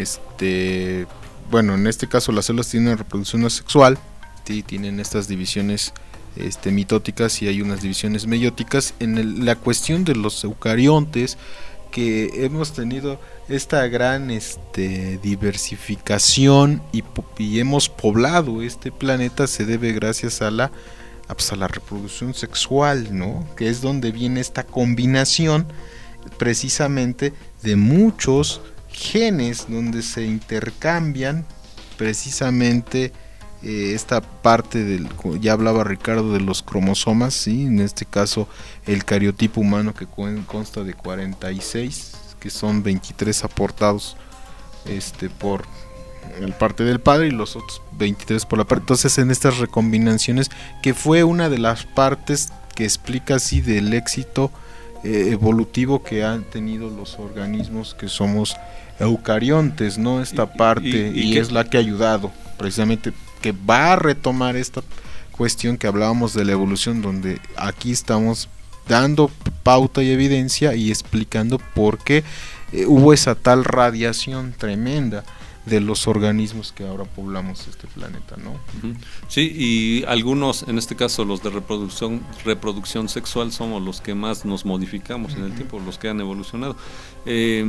este, bueno, en este caso las células tienen reproducción asexual, ¿sí? Tienen estas divisiones este, mitóticas y hay unas divisiones meióticas. En el, la cuestión de los eucariontes, que hemos tenido esta gran este, diversificación y, y hemos poblado este planeta, se debe gracias a la, pues a la reproducción sexual, ¿no? Que es donde viene esta combinación precisamente de muchos genes donde se intercambian precisamente eh, esta parte del, ya hablaba Ricardo de los cromosomas, ¿sí? En este caso el cariotipo humano, que consta de cuarenta y seis, que son veintitrés aportados este por el parte del padre y los otros veintitrés por la parte. Entonces, en estas recombinaciones, que fue una de las partes que explica así del éxito eh, evolutivo que han tenido los organismos que somos eucariontes, ¿no? Esta Y- parte y- y y que- es la que ha ayudado precisamente, que va a retomar esta cuestión que hablábamos de la evolución, donde aquí estamos dando pauta y evidencia y explicando por qué eh, hubo esa tal radiación tremenda de los organismos que ahora poblamos este planeta, ¿no? Ujú. Sí, y algunos, en este caso los de reproducción reproducción sexual, somos los que más nos modificamos en el tiempo, los que han evolucionado. Eh,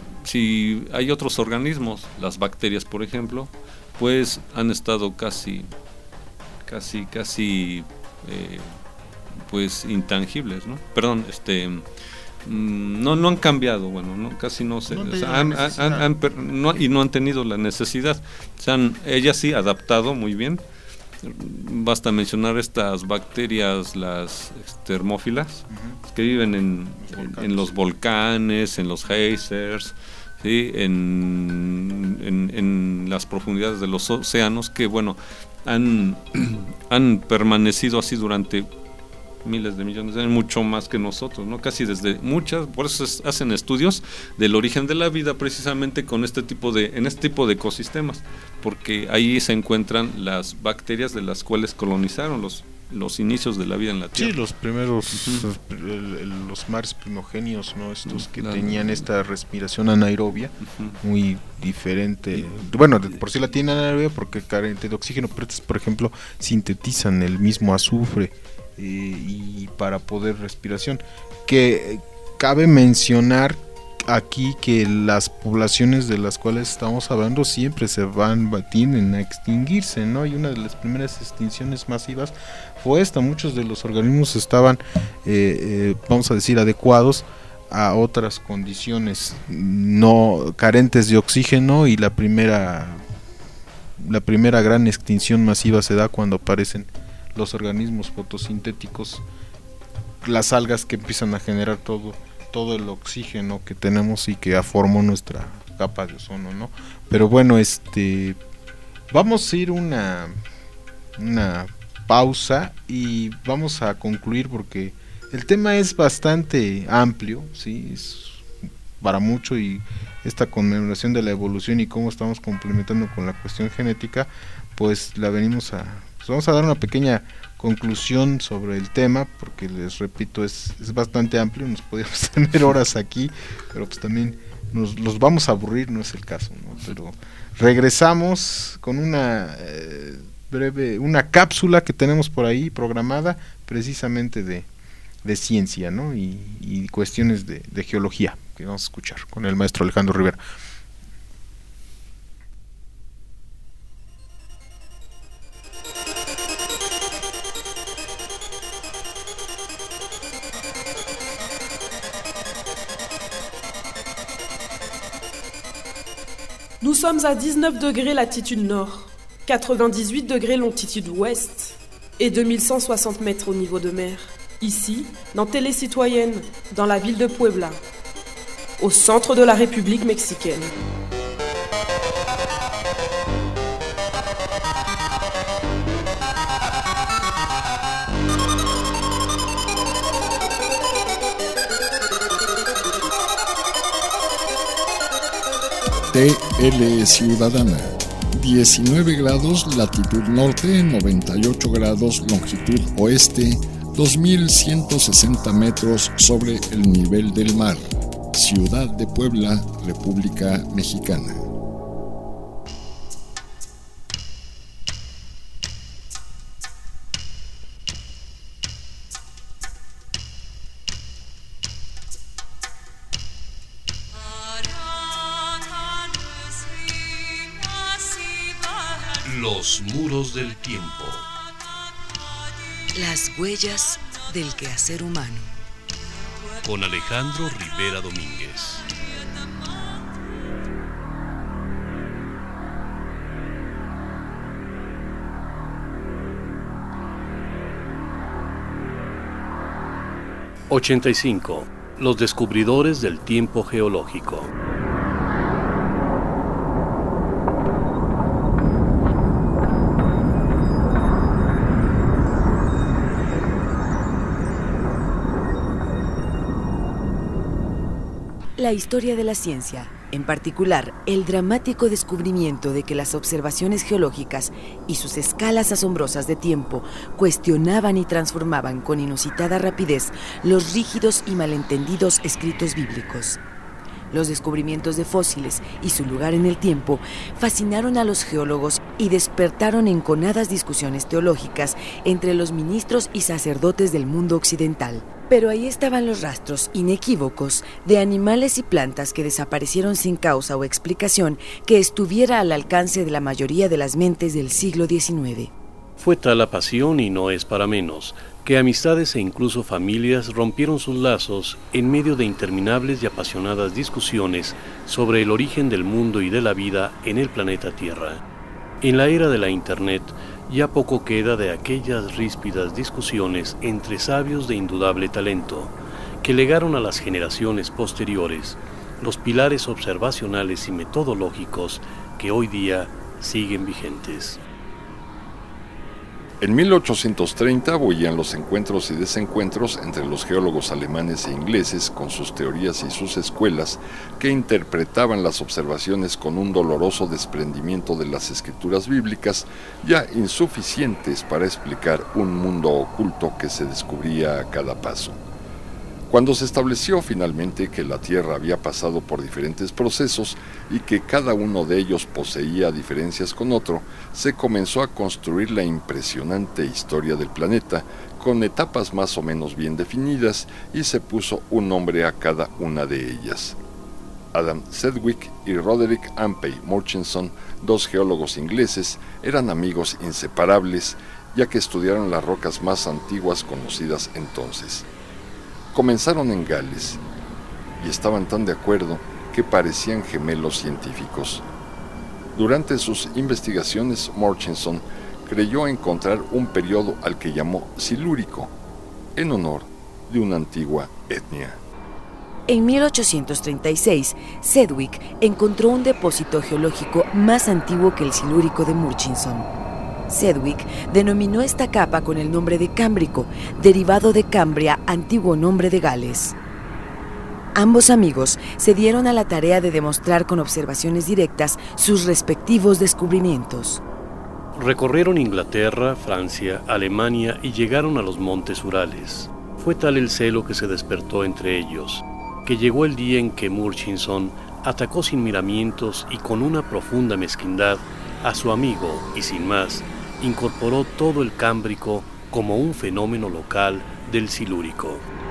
si hay otros organismos, las bacterias, por ejemplo, pues han estado casi, casi, casi, eh, pues intangibles, ¿no? Perdón, este... No, no han cambiado, bueno, no, casi no se, No han o tenido sea, han- la han- necesidad. han- han per- no- y no han tenido la necesidad. Se han, ellas sí, adaptado muy bien. Basta mencionar estas bacterias, las termófilas, que viven en, en, en los volcanes, en los geysers, ¿sí? en, en, en las profundidades de los océanos, que bueno, han, han permanecido así durante miles de millones de años, mucho más que nosotros, ¿no? Casi desde muchas, por eso es, hacen estudios del origen de la vida precisamente con este tipo de, en este tipo de ecosistemas, porque ahí se encuentran las bacterias de las cuales colonizaron los, los inicios de la vida en la Tierra. Sí, los primeros, Ujú. el- el- los mares primogenios, ¿no? Estos que La- tenían esta respiración anaerobia, Ujú. muy diferente. Bueno, de por sí la tienen anaerobia porque carente de oxígeno, pero estos, por ejemplo, sintetizan el mismo azufre eh, y para poder respiración. Que eh, cabe mencionar aquí que las poblaciones de las cuales estamos hablando siempre se van, tienden a extinguirse, ¿no? Y una de las primeras extinciones masivas fue esta. Muchos de los organismos estaban, eh, eh, vamos a decir, adecuados a otras condiciones no carentes de oxígeno, y la primera la primera gran extinción masiva se da cuando aparecen los organismos fotosintéticos, las algas que empiezan a generar todo todo el oxígeno que tenemos y que formó nuestra capa de ozono, ¿no? Pero bueno, este vamos a ir una una pausa y vamos a concluir porque el tema es bastante amplio, sí, es para mucho, y esta conmemoración de la evolución y cómo estamos complementando con la cuestión genética, pues la venimos a pues vamos a dar una pequeña conclusión sobre el tema, porque les repito, es, es bastante amplio, nos podríamos tener horas aquí, pero pues también nos los vamos a aburrir, no es el caso, ¿no? Pero regresamos con una eh, breve, una cápsula que tenemos por ahí programada precisamente de, de ciencia, ¿no? Y, y cuestiones de, de geología, que vamos a escuchar con el maestro Alejandro Rivera. Nous sommes à dix-neuf degrés latitude nord, quatre-vingt-dix-huit degrés longitude ouest et deux mille cent soixante mètres au niveau de mer. Ici, dans Télé Citoyenne, dans la ville de Puebla, au centre de la République mexicaine. T L Ciudadana, diecinueve grados latitud norte, noventa y ocho grados longitud oeste, dos mil ciento sesenta metros sobre el nivel del mar. Ciudad de Puebla, República Mexicana. Los muros del tiempo. Las huellas del quehacer humano. Con Alejandro Rivera Domínguez. ochenta y cinco. Los descubridores del tiempo geológico. La historia de la ciencia, en particular el dramático descubrimiento de que las observaciones geológicas y sus escalas asombrosas de tiempo cuestionaban y transformaban con inusitada rapidez los rígidos y malentendidos escritos bíblicos. Los descubrimientos de fósiles y su lugar en el tiempo fascinaron a los geólogos y despertaron enconadas discusiones teológicas entre los ministros y sacerdotes del mundo occidental. Pero ahí estaban los rastros inequívocos de animales y plantas que desaparecieron sin causa o explicación que estuviera al alcance de la mayoría de las mentes del siglo diecinueve. Fue tal la pasión, y no es para menos, que amistades e incluso familias rompieron sus lazos en medio de interminables y apasionadas discusiones sobre el origen del mundo y de la vida en el planeta Tierra. En la era de la Internet, ya poco queda de aquellas ríspidas discusiones entre sabios de indudable talento, que legaron a las generaciones posteriores los pilares observacionales y metodológicos que hoy día siguen vigentes. En mil ochocientos treinta bullían los encuentros y desencuentros entre los geólogos alemanes e ingleses con sus teorías y sus escuelas que interpretaban las observaciones con un doloroso desprendimiento de las escrituras bíblicas ya insuficientes para explicar un mundo oculto que se descubría a cada paso. Cuando se estableció finalmente que la Tierra había pasado por diferentes procesos y que cada uno de ellos poseía diferencias con otro, se comenzó a construir la impresionante historia del planeta con etapas más o menos bien definidas y se puso un nombre a cada una de ellas. Adam Sedgwick y Roderick Ampey Murchison, dos geólogos ingleses, eran amigos inseparables, ya que estudiaron las rocas más antiguas conocidas entonces. Comenzaron en Gales y estaban tan de acuerdo que parecían gemelos científicos. Durante sus investigaciones, Murchison creyó encontrar un periodo al que llamó Silúrico, en honor de una antigua etnia. En mil ochocientos treinta y seis, Sedgwick encontró un depósito geológico más antiguo que el Silúrico de Murchison. Sedgwick denominó esta capa con el nombre de Cámbrico, derivado de Cambria, antiguo nombre de Gales. Ambos amigos se dieron a la tarea de demostrar con observaciones directas sus respectivos descubrimientos. Recorrieron Inglaterra, Francia, Alemania y llegaron a los montes Urales. Fue tal el celo que se despertó entre ellos, que llegó el día en que Murchison atacó sin miramientos y con una profunda mezquindad a su amigo y sin más incorporó todo el Cámbrico como un fenómeno local del Silúrico.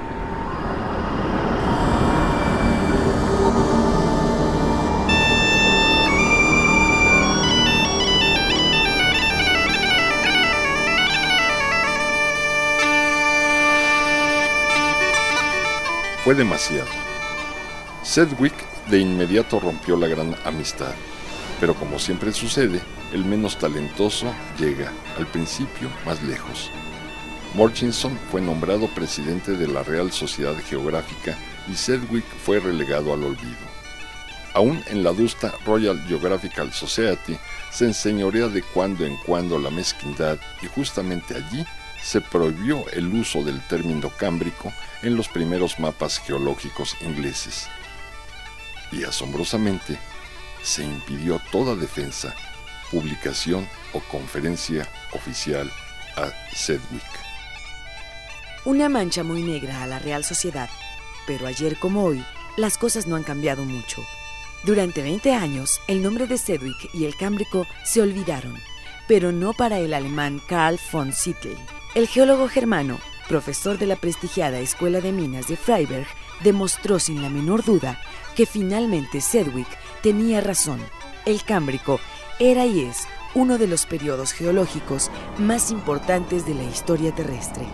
Fue demasiado. Sedgwick de inmediato rompió la gran amistad. Pero como siempre sucede, el menos talentoso llega, al principio, más lejos. Murchison fue nombrado presidente de la Real Sociedad Geográfica y Sedgwick fue relegado al olvido. Aún en la adusta Royal Geographical Society se enseñorea de cuando en cuando la mezquindad y justamente allí se prohibió el uso del término cámbrico en los primeros mapas geológicos ingleses. Y asombrosamente, se impidió toda defensa, publicación o conferencia oficial a Sedgwick. Una mancha muy negra a la Real Sociedad, pero ayer como hoy, las cosas no han cambiado mucho. Durante veinte años, el nombre de Sedgwick y el cámbrico se olvidaron, pero no para el alemán Carl von Sittl. El geólogo germano, profesor de la prestigiada Escuela de Minas de Freiberg, demostró sin la menor duda que finalmente Sedgwick tenía razón. El Cámbrico era y es uno de los periodos geológicos más importantes de la historia terrestre.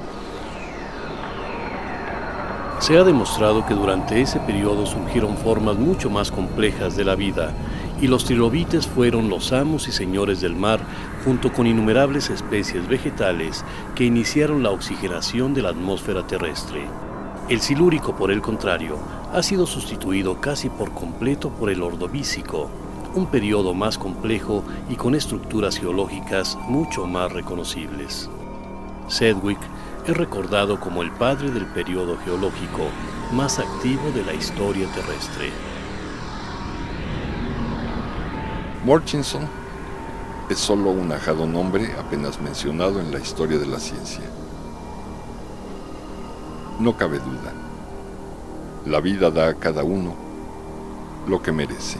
Se ha demostrado que durante ese periodo surgieron formas mucho más complejas de la vida, y los trilobites fueron los amos y señores del mar, junto con innumerables especies vegetales que iniciaron la oxigenación de la atmósfera terrestre. El silúrico, por el contrario, ha sido sustituido casi por completo por el ordovícico, un periodo más complejo y con estructuras geológicas mucho más reconocibles. Sedgwick es recordado como el padre del periodo geológico más activo de la historia terrestre. Murchison es solo un ajado nombre apenas mencionado en la historia de la ciencia. No cabe duda, la vida da a cada uno lo que merece.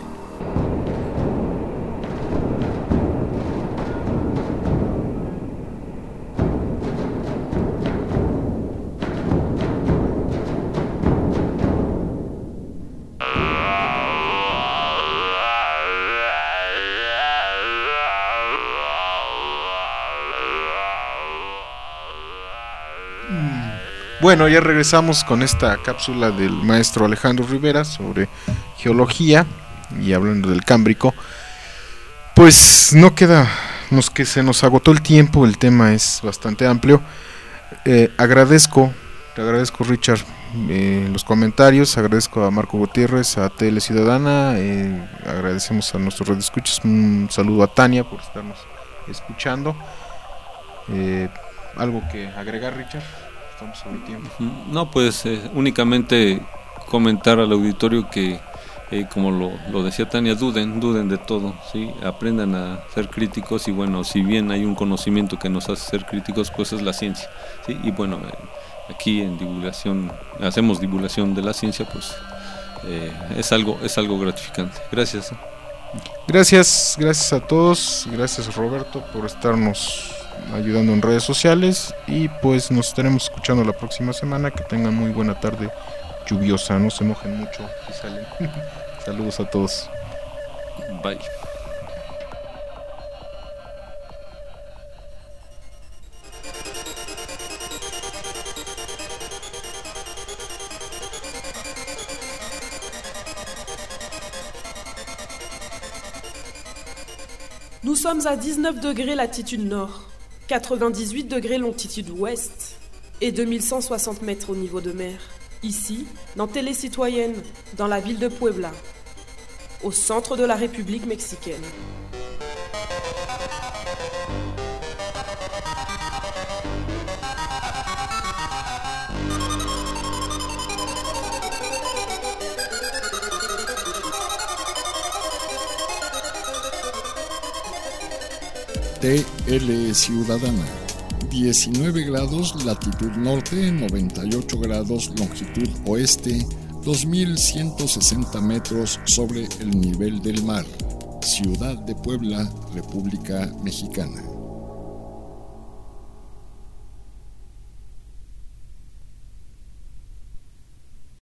Bueno, ya regresamos con esta cápsula del maestro Alejandro Rivera sobre geología y hablando del Cámbrico. Pues no queda, nos que se nos agotó el tiempo, el tema es bastante amplio. Eh, agradezco, te agradezco Richard eh, los comentarios, agradezco a Marco Gutiérrez, a Tele Ciudadana, eh, agradecemos a nuestros radioescuchas, un saludo a Tania por estarnos escuchando. Eh, ¿Algo que agregar, Richard? Estamos sobre tiempo. No, pues eh, únicamente comentar al auditorio que, eh, como lo, lo decía Tania, duden, duden de todo, ¿sí? Aprendan a ser críticos y bueno, si bien hay un conocimiento que nos hace ser críticos, pues es la ciencia, ¿sí? Y bueno, eh, aquí en divulgación, hacemos divulgación de la ciencia, pues eh, es algo, es algo gratificante. Gracias. Gracias, gracias a todos, gracias Roberto por estarnos ayudando en redes sociales y pues nos estaremos escuchando la próxima semana. Que tengan muy buena tarde lluviosa, no se mojen mucho si salen. Saludos a todos. Bye. Nous sommes à dix-neuf degrés latitude nord, quatre-vingt-dix-huit degrés longitude ouest et deux mille cent soixante mètres au niveau de mer. Ici, dans Télé Citoyenne, dans la ville de Puebla, au centre de la République mexicaine. Tele Ciudadana, diecinueve grados latitud norte, noventa y ocho grados longitud oeste, dos mil ciento sesenta metros sobre el nivel del mar. Ciudad de Puebla, República Mexicana.